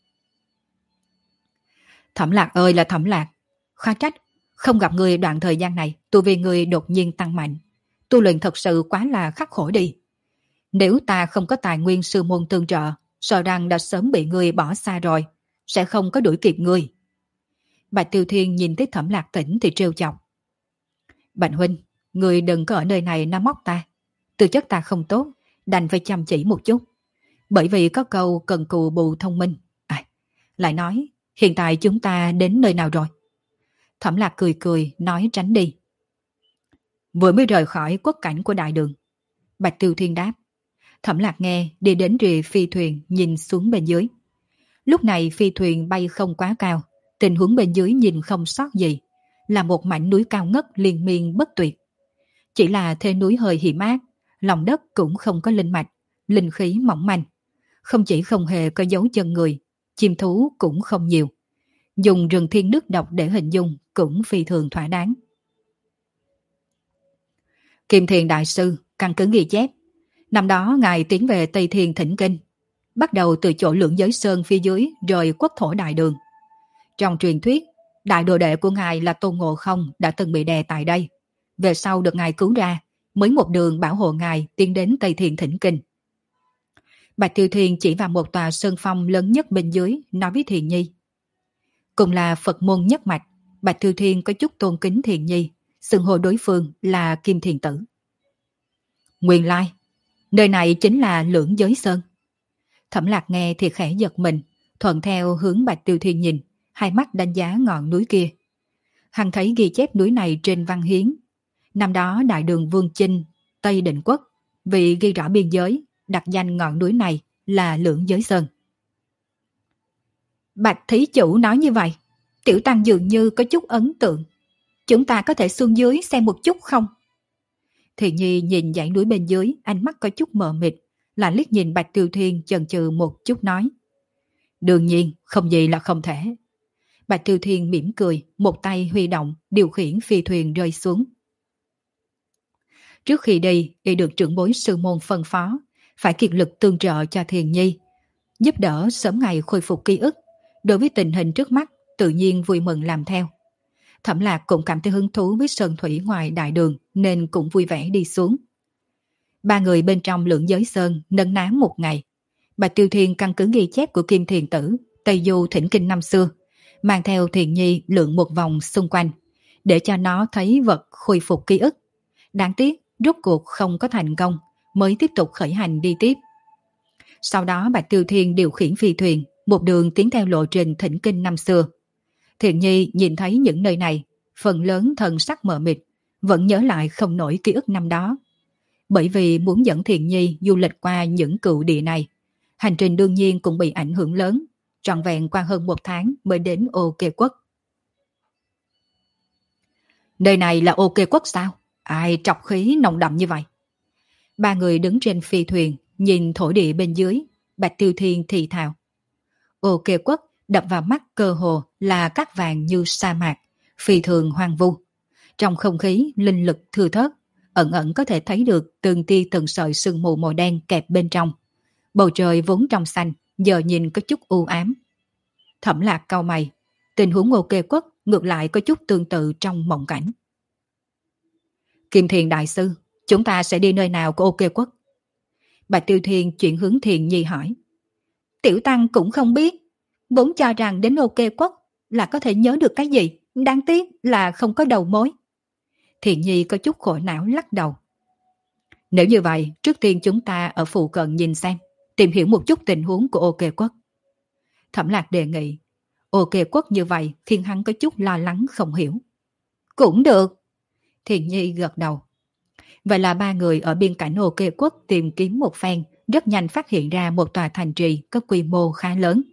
S1: Thẩm Lạc ơi là Thẩm Lạc, khó trách, không gặp người đoạn thời gian này, tu vi người đột nhiên tăng mạnh. Tu luyện thật sự quá là khắc khổ đi. Nếu ta không có tài nguyên sư môn tương trợ, sợ rằng đã sớm bị người bỏ xa rồi, sẽ không có đuổi kịp người. Bạch Tiêu Thiên nhìn thấy Thẩm Lạc tỉnh thì trêu chọc. Bạch huynh, người đừng có ở nơi này nắm móc ta. Tư chất ta không tốt, đành phải chăm chỉ một chút. Bởi vì có câu cần cù bù thông minh. Lại nói, hiện tại chúng ta đến nơi nào rồi? Thẩm Lạc cười cười, nói tránh đi. Vừa mới rời khỏi quốc cảnh của đại đường. Bạch Tiêu Thiên đáp. Thẩm Lạc nghe, đi đến rìa phi thuyền nhìn xuống bên dưới. Lúc này phi thuyền bay không quá cao, tình huống bên dưới nhìn không sót gì, là một mảnh núi cao ngất liên miên bất tuyệt. Chỉ là thế núi hơi hiểm ác, lòng đất cũng không có linh mạch, linh khí mỏng manh. Không chỉ không hề có dấu chân người, chim thú cũng không nhiều. Dùng rừng thiên nước độc để hình dung cũng phi thường thỏa đáng. Kim Thiền Đại Sư căn cứ ghi chép. Năm đó Ngài tiến về Tây Thiên thỉnh kinh, bắt đầu từ chỗ Lưỡng Giới Sơn phía dưới rồi quốc thổ Đại Đường. Trong truyền thuyết, đại đồ đệ của Ngài là Tôn Ngộ Không đã từng bị đè tại đây. Về sau được Ngài cứu ra, mới một đường bảo hộ Ngài tiến đến Tây Thiên thỉnh kinh. Bạch Tiêu Thiên chỉ vào một tòa sơn phong lớn nhất bên dưới, nói với Thiền Nhi. Cùng là Phật môn nhất mạch, Bạch Tiêu Thiên có chút tôn kính Thiền Nhi, xưng hô đối phương là Kim Thiền Tử. Nguyên lai, nơi này chính là Lưỡng Giới Sơn. Thẩm Lạc nghe thì khẽ giật mình, thuận theo hướng Bạch Tiêu Thiên nhìn, hai mắt đánh giá ngọn núi kia. Hắn thấy ghi chép núi này trên văn hiến. Năm đó Đại Đường Vương Chinh, Tây Định Quốc, vì ghi rõ biên giới, đặt danh ngọn núi này là Lưỡng Giới Sơn. Bạch thí chủ nói như vậy, tiểu tăng dường như có chút ấn tượng. Chúng ta có thể xuống dưới xem một chút không? Thiền Nhi nhìn dãy núi bên dưới, ánh mắt có chút mờ mịt, là liếc nhìn Bạch Tiêu Thiên chần chừ một chút nói. Đương nhiên, không gì là không thể. Bạch Tiêu Thiên mỉm cười, một tay huy động, điều khiển phi thuyền rơi xuống. Trước khi đi, y được trưởng bối sư môn phân phó, phải kiệt lực tương trợ cho Thiền Nhi, giúp đỡ sớm ngày khôi phục ký ức. Đối với tình hình trước mắt, tự nhiên vui mừng làm theo. Thẩm Lạc cũng cảm thấy hứng thú với sơn thủy ngoài Đại Đường, nên cũng vui vẻ đi xuống. Ba người bên trong Lưỡng Giới Sơn nấn ná một ngày. Bạch Tiêu Thiên căn cứ ghi chép của Kim Thiền Tử, Tây Du thỉnh kinh năm xưa, mang theo Thiền Nhi lượn một vòng xung quanh, để cho nó thấy vật khôi phục ký ức. Đáng tiếc, rốt cuộc không có thành công, mới tiếp tục khởi hành đi tiếp. Sau đó Bạch Tiêu Thiên điều khiển phi thuyền, một đường tiến theo lộ trình thỉnh kinh năm xưa. Thiền Nhi nhìn thấy những nơi này, phần lớn thần sắc mờ mịt, vẫn nhớ lại không nổi ký ức năm đó. Bởi vì muốn dẫn Thiền Nhi du lịch qua những cựu địa này, hành trình đương nhiên cũng bị ảnh hưởng lớn, trọn vẹn qua hơn một tháng mới đến Ô Kê Quốc. Nơi này là Ô Kê Quốc sao? Ai trọc khí nồng đậm như vậy? Ba người đứng trên phi thuyền, nhìn thổ địa bên dưới, Bạch Tiêu Thiên thì thào. Ô Kê Quốc đập vào mắt cơ hồ là cát vàng như sa mạc, phi thường hoang vu. Trong không khí, linh lực thưa thớt, ẩn ẩn có thể thấy được từng tia từng sợi sương mù màu đen kẹp bên trong. Bầu trời vốn trong xanh, giờ nhìn có chút u ám. Thẩm Lạc cau mày, tình huống Ô Kê Quốc ngược lại có chút tương tự trong mộng cảnh. Kim Thiền Đại Sư, chúng ta sẽ đi nơi nào của Ô Kê Quốc? Bạch Tiêu Thiên chuyển hướng Thiền Nhi hỏi. Tiểu tăng cũng không biết, vốn cho rằng đến Ô Kê Quốc là có thể nhớ được cái gì, đáng tiếc là không có đầu mối. Thiền Nhi có chút khổ não lắc đầu. Nếu như vậy, trước tiên chúng ta ở phụ cận nhìn xem, tìm hiểu một chút tình huống của Ô Kê Quốc. Thẩm Lạc đề nghị. Ô Kê Quốc như vậy khiến hắn có chút lo lắng không hiểu. Cũng được. Thiền Nhi gật đầu. Vậy là ba người ở biên cảnh Ô Kê Quốc tìm kiếm một phen, rất nhanh phát hiện ra một tòa thành trì có quy mô khá lớn.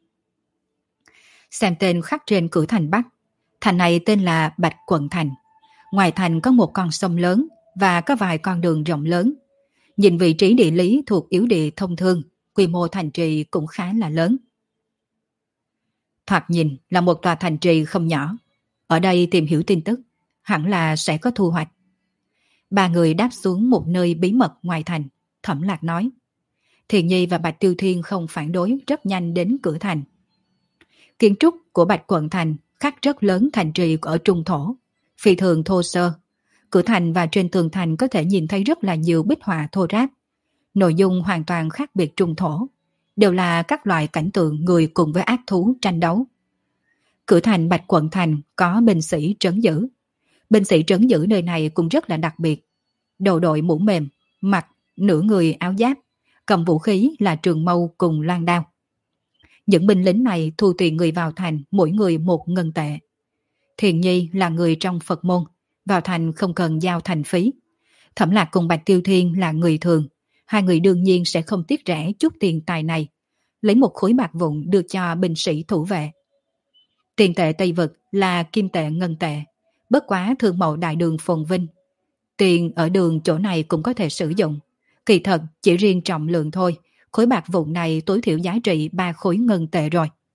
S1: Xem tên khắc trên cửa thành Bắc. Thành này tên là Bạch Quận Thành. Ngoài thành có một con sông lớn và có vài con đường rộng lớn. Nhìn vị trí địa lý thuộc yếu địa thông thương, quy mô thành trì cũng khá là lớn. Thoạt nhìn là một tòa thành trì không nhỏ. Ở đây tìm hiểu tin tức, hẳn là sẽ có thu hoạch. Ba người đáp xuống một nơi bí mật ngoài thành, Thẩm Lạc nói. Thiền Nhi và Bạch Tiêu Thiên không phản đối, rất nhanh đến cửa thành. Kiến trúc của Bạch Quận Thành khắc rất lớn thành trì ở trung thổ, phi thường thô sơ. Cửa thành và trên tường thành có thể nhìn thấy rất là nhiều bích họa thô ráp. Nội dung hoàn toàn khác biệt trung thổ, đều là các loại cảnh tượng người cùng với ác thú tranh đấu. Cửa thành Bạch Quận Thành có binh sĩ trấn giữ. Binh sĩ trấn giữ nơi này cũng rất là đặc biệt. Đầu đội mũ mềm, mặc nửa người áo giáp, cầm vũ khí là trường mâu cùng loan đao. Những binh lính này thu tiền người vào thành mỗi người 1 ngân tệ. Thiền Nhi là người trong Phật môn, vào thành không cần giao thành phí. Thẩm Lạc cùng Bạch Tiêu Thiên là người thường, hai người đương nhiên sẽ không tiếc rẻ chút tiền tài này, lấy một khối bạc vụn đưa cho binh sĩ thủ vệ. Tiền tệ Tây Vực là kim tệ ngân tệ, bất quá thương mậu đại đường phồn vinh. Tiền ở đường chỗ này cũng có thể sử dụng. Kỳ thật chỉ riêng trọng lượng thôi, khối bạc vụn này tối thiểu giá trị 3 khối ngân tệ rồi.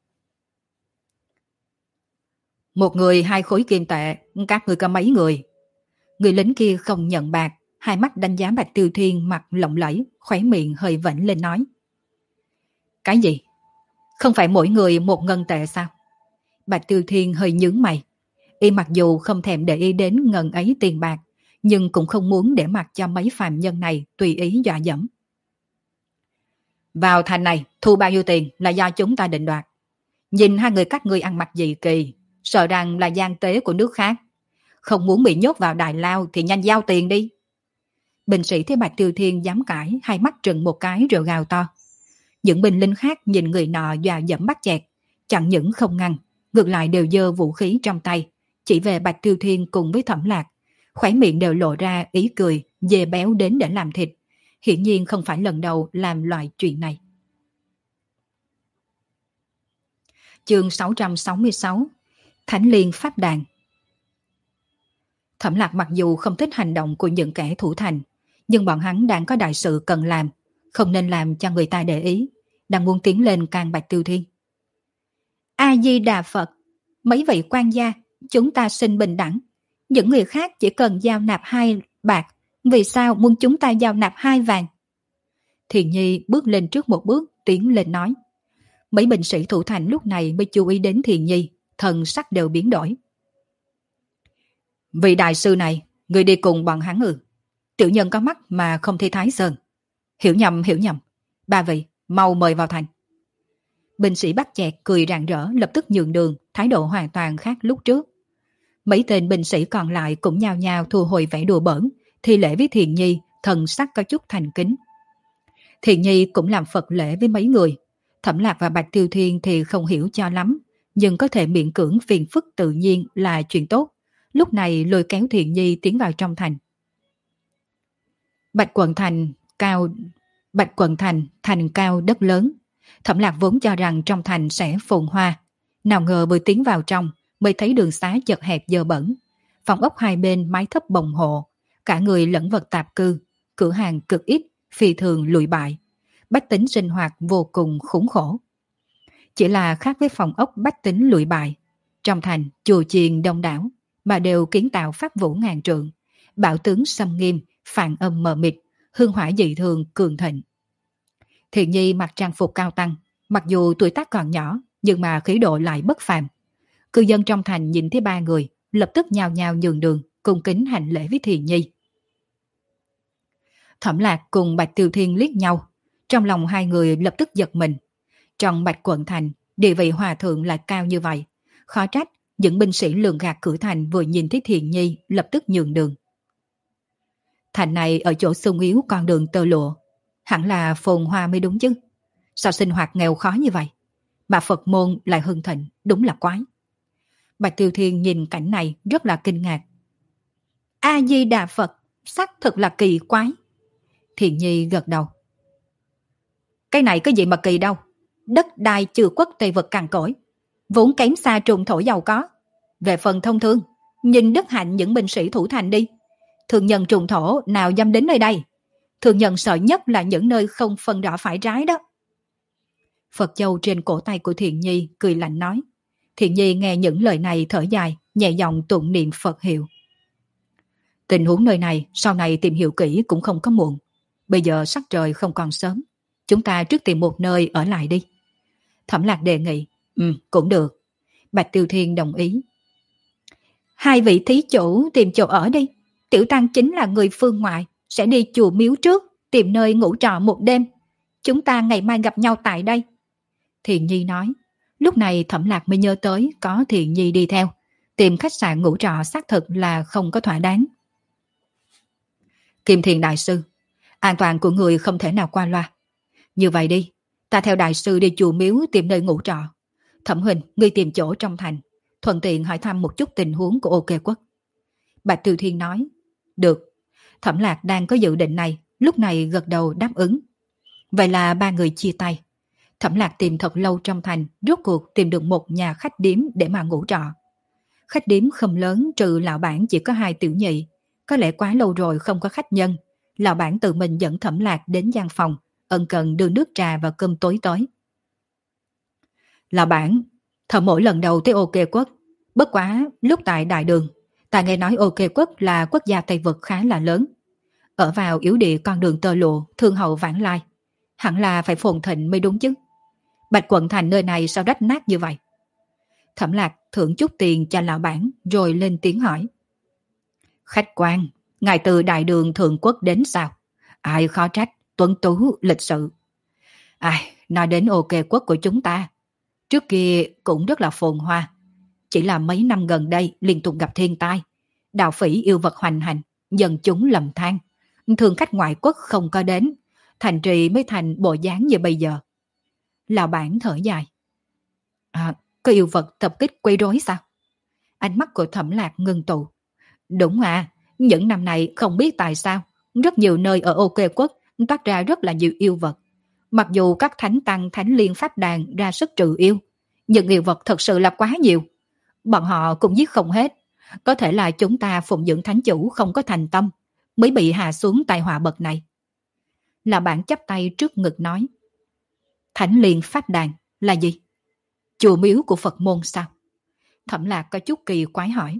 S1: Một người 2 khối kim tệ, các người có mấy người? Người lính kia không nhận bạc, hai mắt đánh giá Bạch Tiêu Thiên mặt lộng lẫy, khóe miệng hơi vểnh lên nói. Cái gì? Không phải mỗi người 1 ngân tệ sao? Bạch Tiêu Thiên hơi nhướng mày. Y mặc dù không thèm để ý đến ngần ấy tiền bạc, nhưng cũng không muốn để mặc cho mấy phàm nhân này tùy ý dọa dẫm. Vào thành này, thu bao nhiêu tiền là do chúng ta định đoạt. Nhìn hai người các ngươi ăn mặc dị kỳ, sợ rằng là gian tế của nước khác. Không muốn bị nhốt vào đại lao thì nhanh giao tiền đi. Binh sĩ thấy Bạch Tiêu Thiên dám cãi, hai mắt trừng một cái rồi gào to. Những binh lính khác nhìn người nọ dọa dẫm bắt chẹt, chẳng những không ngăn, ngược lại đều giơ vũ khí trong tay, chỉ về Bạch Tiêu Thiên cùng với Thẩm Lạc, khóe miệng đều lộ ra ý cười, dê béo đến để làm thịt. Hiển nhiên không phải lần đầu làm loại chuyện này. Chương 666 Thánh Liên Pháp Đàn. Thẩm Lạc mặc dù không thích hành động của những kẻ thủ thành, nhưng bọn hắn đang có đại sự cần làm, không nên làm cho người ta để ý, đang muốn tiến lên can Bạch Tiêu Thiên. A-di-đà Phật, mấy vị quan gia, chúng ta xin bình đẳng. Những người khác chỉ cần giao nạp 2 bạc, vì sao muốn chúng ta giao nạp 2 vàng? Thiền Nhi bước lên trước một bước, tiến lên nói. Mấy binh sĩ thủ thành lúc này mới chú ý đến Thiền Nhi, thần sắc đều biến đổi. Vị đại sư này, người đi cùng bọn hắn ư? Tiểu nhân có mắt mà không thấy Thái Sơn. Hiểu nhầm. Ba vị, mau mời vào thành. Binh sĩ bắt chẹt cười rạng rỡ, lập tức nhường đường, thái độ hoàn toàn khác lúc trước. Mấy tên binh sĩ còn lại cũng nhao nhao thu hồi vẻ đùa bỡn, thi lễ với Thiền Nhi, thần sắc có chút thành kính. Thiền Nhi cũng làm Phật lễ với mấy người. Thẩm Lạc và Bạch Tiêu Thiên thì không hiểu cho lắm, nhưng có thể miễn cưỡng phiền phức tự nhiên là chuyện tốt. Lúc này lôi kéo Thiền Nhi tiến vào trong thành. Bạch Quận Thành, thành cao đất lớn. Thẩm Lạc vốn cho rằng trong thành sẽ phồn hoa. Nào ngờ vừa tiến vào trong mới thấy đường xá chật hẹp dơ bẩn. Phòng ốc hai bên mái thấp bồng hộ. Cả người lẫn vật tạp cư. Cửa hàng cực ít, phi thường lụi bại. Bách tính sinh hoạt vô cùng khốn khổ. Chỉ là khác với phòng ốc bách tính lụi bại. Trong thành, chùa chiền đông đảo, mà đều kiến tạo pháp vũ ngàn trượng. Bảo tướng xâm nghiêm, phản âm mờ mịt, hương hỏa dị thường cường thịnh. Thiền Nhi mặc trang phục cao tăng, mặc dù tuổi tác còn nhỏ, nhưng mà khí độ lại bất phàm. Cư dân trong thành nhìn thấy 3 người, lập tức nhao nhao nhường đường, cung kính hành lễ với Thiền Nhi. Thẩm Lạc cùng Bạch Tiêu Thiên liếc nhau, trong lòng hai người lập tức giật mình. Trong Bạch Quận Thành, địa vị hòa thượng lại cao như vậy, khó trách những binh sĩ lường gạt cửa thành vừa nhìn thấy Thiền Nhi lập tức nhường đường. Thành này ở chỗ xung yếu con đường tơ lụa, hẳn là phồn hoa mới đúng chứ. Sao sinh hoạt nghèo khó như vậy? Mà Phật môn lại hưng thịnh, đúng là quái. Bạch Tiêu Thiên nhìn cảnh này rất là kinh ngạc. A-di-đà Phật, xác thực là kỳ quái. Thiền Nhi gật đầu. Cái này có gì mà kỳ đâu. Đất đai chư quốc Tây Vực cằn cỗi, vốn kém xa trùng thổ giàu có. Về phần thông thương, nhìn đức hạnh những binh sĩ thủ thành đi. Thường nhân trùng thổ nào dám đến nơi đây. Thường nhân sợ nhất là những nơi không phân rõ phải trái đó. Phật châu trên cổ tay của Thiện Nhi cười lạnh nói. Thiện Nhi nghe những lời này thở dài, nhẹ giọng tụng niệm Phật hiệu. Tình huống nơi này sau này tìm hiểu kỹ cũng không có muộn. Bây giờ sắc trời không còn sớm, chúng ta trước tìm một nơi ở lại đi. Thẩm Lạc đề nghị. Cũng được. Bạch Tiêu Thiên đồng ý. 2 vị thí chủ tìm chỗ ở đi. Tiểu tăng chính là người phương ngoại, sẽ đi chùa miếu trước, tìm nơi ngủ trọ một đêm. Chúng ta ngày mai gặp nhau tại đây. Thiền Nhi nói. Lúc này Thẩm Lạc mới nhớ tới có Thiền Nhi đi theo. Tìm khách sạn ngủ trọ xác thực là không có thỏa đáng. Kim Thiền Đại Sư, an toàn của người không thể nào qua loa. Như vậy đi, ta theo Đại Sư đi chùa miếu tìm nơi ngủ trọ. Thẩm Huỳnh, ngươi tìm chỗ trong thành, thuận tiện hỏi thăm một chút tình huống của OK Quốc. Bạch Tiêu Thiên nói. Được. Thẩm Lạc đang có dự định này, lúc này gật đầu đáp ứng. Vậy là 3 người chia tay. Thẩm Lạc tìm thật lâu trong thành, rốt cuộc tìm được một nhà khách điếm để mà ngủ trọ. Khách điếm không lớn, trừ lão bản chỉ có 2 tiểu nhị. Có lẽ quá lâu rồi không có khách nhân. Lão bản tự mình dẫn Thẩm Lạc đến gian phòng, ân cần đưa nước trà và cơm tối tới. Lão bản, thợ mỗi lần đầu tới OK Quốc,
S2: Bất quá, lúc tại Đại Đường, ta nghe nói OK quốc là quốc gia Tây Vực khá là lớn. Ở vào yếu địa con đường tơ lụa, thương hậu vãng lai. Hẳn là phải phồn thịnh mới đúng chứ. Bạch Quận Thành nơi này sao rách nát như vậy? Thẩm Lạc thưởng chút tiền cho lão bản rồi lên tiếng hỏi. Khách quan, ngài từ Đại Đường Thượng Quốc đến sao? Ai khó trách, tuấn tú, lịch sự. Nói đến OK quốc của chúng ta, trước kia cũng rất là phồn hoa. Chỉ là mấy năm gần đây liên tục gặp thiên tai, đạo phỉ yêu vật hoành hành, dân chúng lầm than. Thường khách ngoại quốc không có đến, thành trì mới thành bộ dáng như bây giờ. Lão bản thở dài. Có yêu vật tập kích quấy rối sao? Ánh mắt của Thẩm Lạc ngưng tụ. Đúng những năm này không biết tại sao, rất nhiều nơi ở OK quốc toát ra rất là nhiều yêu vật. Mặc dù các thánh tăng thánh liên pháp đàn ra sức trừ yêu, nhưng yêu vật thật sự là quá nhiều. Bọn họ cũng giết không hết. Có thể là chúng ta phụng dưỡng thánh chủ không có thành tâm, mới bị hạ xuống tai họa bậc này. Là bạn chắp tay trước ngực nói. Thánh liên pháp đàn là gì? Chùa miếu của Phật môn sao? Thẩm Lạc có chút kỳ quái hỏi.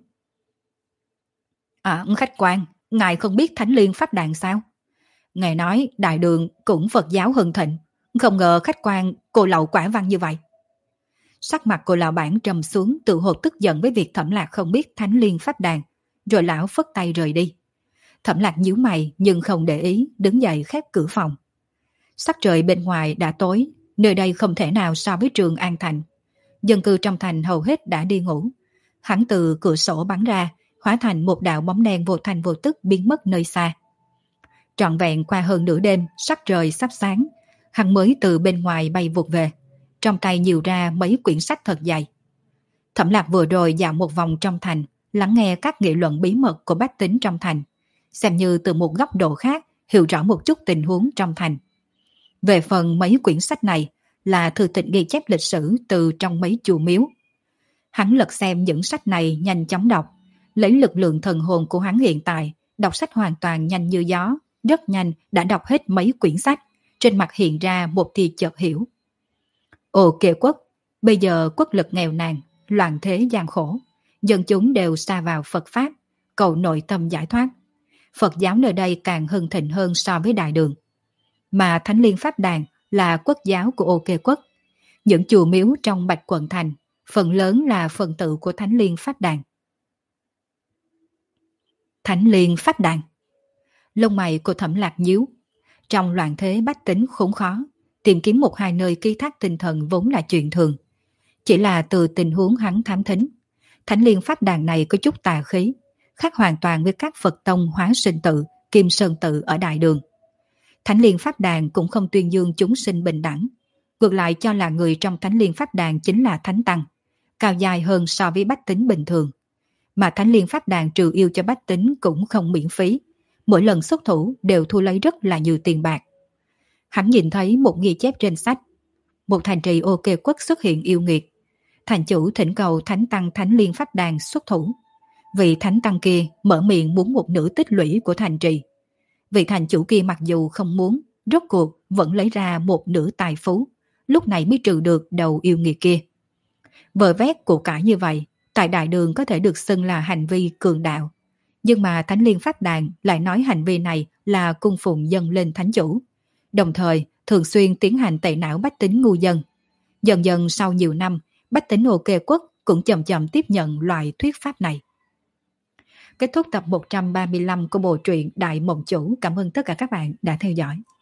S2: Khách quan, ngài không biết thánh liên pháp đàn sao? Ngài nói Đại Đường cũng Phật giáo hưng thịnh, không ngờ khách quan cô lậu quả văn như vậy. Sắc mặt của lão bản trầm xuống, tự hồ tức giận với việc Thẩm Lạc không biết thánh liên pháp đàn, rồi lão phất tay rời đi. Thẩm Lạc nhíu mày nhưng không để ý, đứng dậy khép cửa phòng. Sắc trời bên ngoài đã tối, nơi đây không thể nào so với Trường An Thành. Dân cư trong thành hầu hết đã đi ngủ. Hắn từ cửa sổ bắn ra, hóa thành một đạo bóng đen vô thành vô tức biến mất nơi xa. Trọn vẹn qua hơn nửa đêm, sắc trời sắp sáng, hắn mới từ bên ngoài bay vụt về. Trong tay nhiều ra mấy quyển sách thật dày. Thẩm Lạc vừa rồi dạo một vòng trong thành, lắng nghe các nghị luận bí mật của bách tính trong thành, xem như từ một góc độ khác hiểu rõ một chút tình huống trong thành. Về phần mấy quyển sách này là thư tịch ghi chép lịch sử từ trong mấy chùa miếu. Hắn lật xem những sách này nhanh chóng đọc, lấy lực lượng thần hồn của hắn hiện tại, đọc sách hoàn toàn nhanh như gió, rất nhanh đã đọc hết mấy quyển sách, trên mặt hiện ra một tia chợt hiểu. OK quốc, bây giờ quốc lực nghèo nàn, loạn thế gian khổ, dân chúng đều sa vào Phật Pháp, cầu nội tâm giải thoát. Phật giáo nơi đây càng hưng thịnh hơn so với Đại Đường. Mà Thánh Liên Pháp Đàn là quốc giáo của OK quốc. Những chùa miếu trong Bạch Quận Thành, phần lớn là phần tự của Thánh Liên Pháp Đàn. Thánh Liên Pháp Đàn. Lông mày của Thẩm Lạc nhíu. Trong loạn thế bách tính khốn khó, tìm kiếm một hai nơi ký thác tinh thần vốn là chuyện thường. Chỉ là từ tình huống hắn thám thính, Thánh Liên Pháp Đàn này có chút tà khí, khác hoàn toàn với các Phật tông Hóa Sinh tự, Kim Sơn tự ở Đại Đường. Thánh Liên Pháp Đàn cũng không tuyên dương chúng sinh bình đẳng, ngược lại cho là người trong Thánh Liên Pháp Đàn chính là Thánh Tăng, cao dài hơn so với bách tính bình thường. Mà Thánh Liên Pháp Đàn trừ yêu cho bách tính cũng không miễn phí, mỗi lần xuất thủ đều thu lấy rất là nhiều tiền bạc. Hắn nhìn thấy một ghi chép trên sách, một thành trì OK quốc xuất hiện yêu nghiệt. Thành chủ thỉnh cầu Thánh Tăng Thánh Liên Pháp Đàn xuất thủ. Vị Thánh Tăng kia mở miệng muốn một nửa tích lũy của thành trì. Vị thành chủ kia mặc dù không muốn, rốt cuộc vẫn lấy ra một nửa tài phú, lúc này mới trừ được đầu yêu nghiệt kia. Vờ vét của cải như vậy, tại Đại Đường có thể được xưng là hành vi cường đạo. Nhưng mà Thánh Liên Pháp Đàn lại nói hành vi này là cung phụng dâng lên thánh chủ. Đồng thời, thường xuyên tiến hành tẩy não bách tính ngu dân. Dần dần sau nhiều năm, bách tính OK quốc cũng chậm chậm tiếp nhận loại thuyết pháp này. Kết thúc tập 135 của bộ truyện Đại Mộng Chủ. Cảm ơn tất cả các bạn đã theo dõi.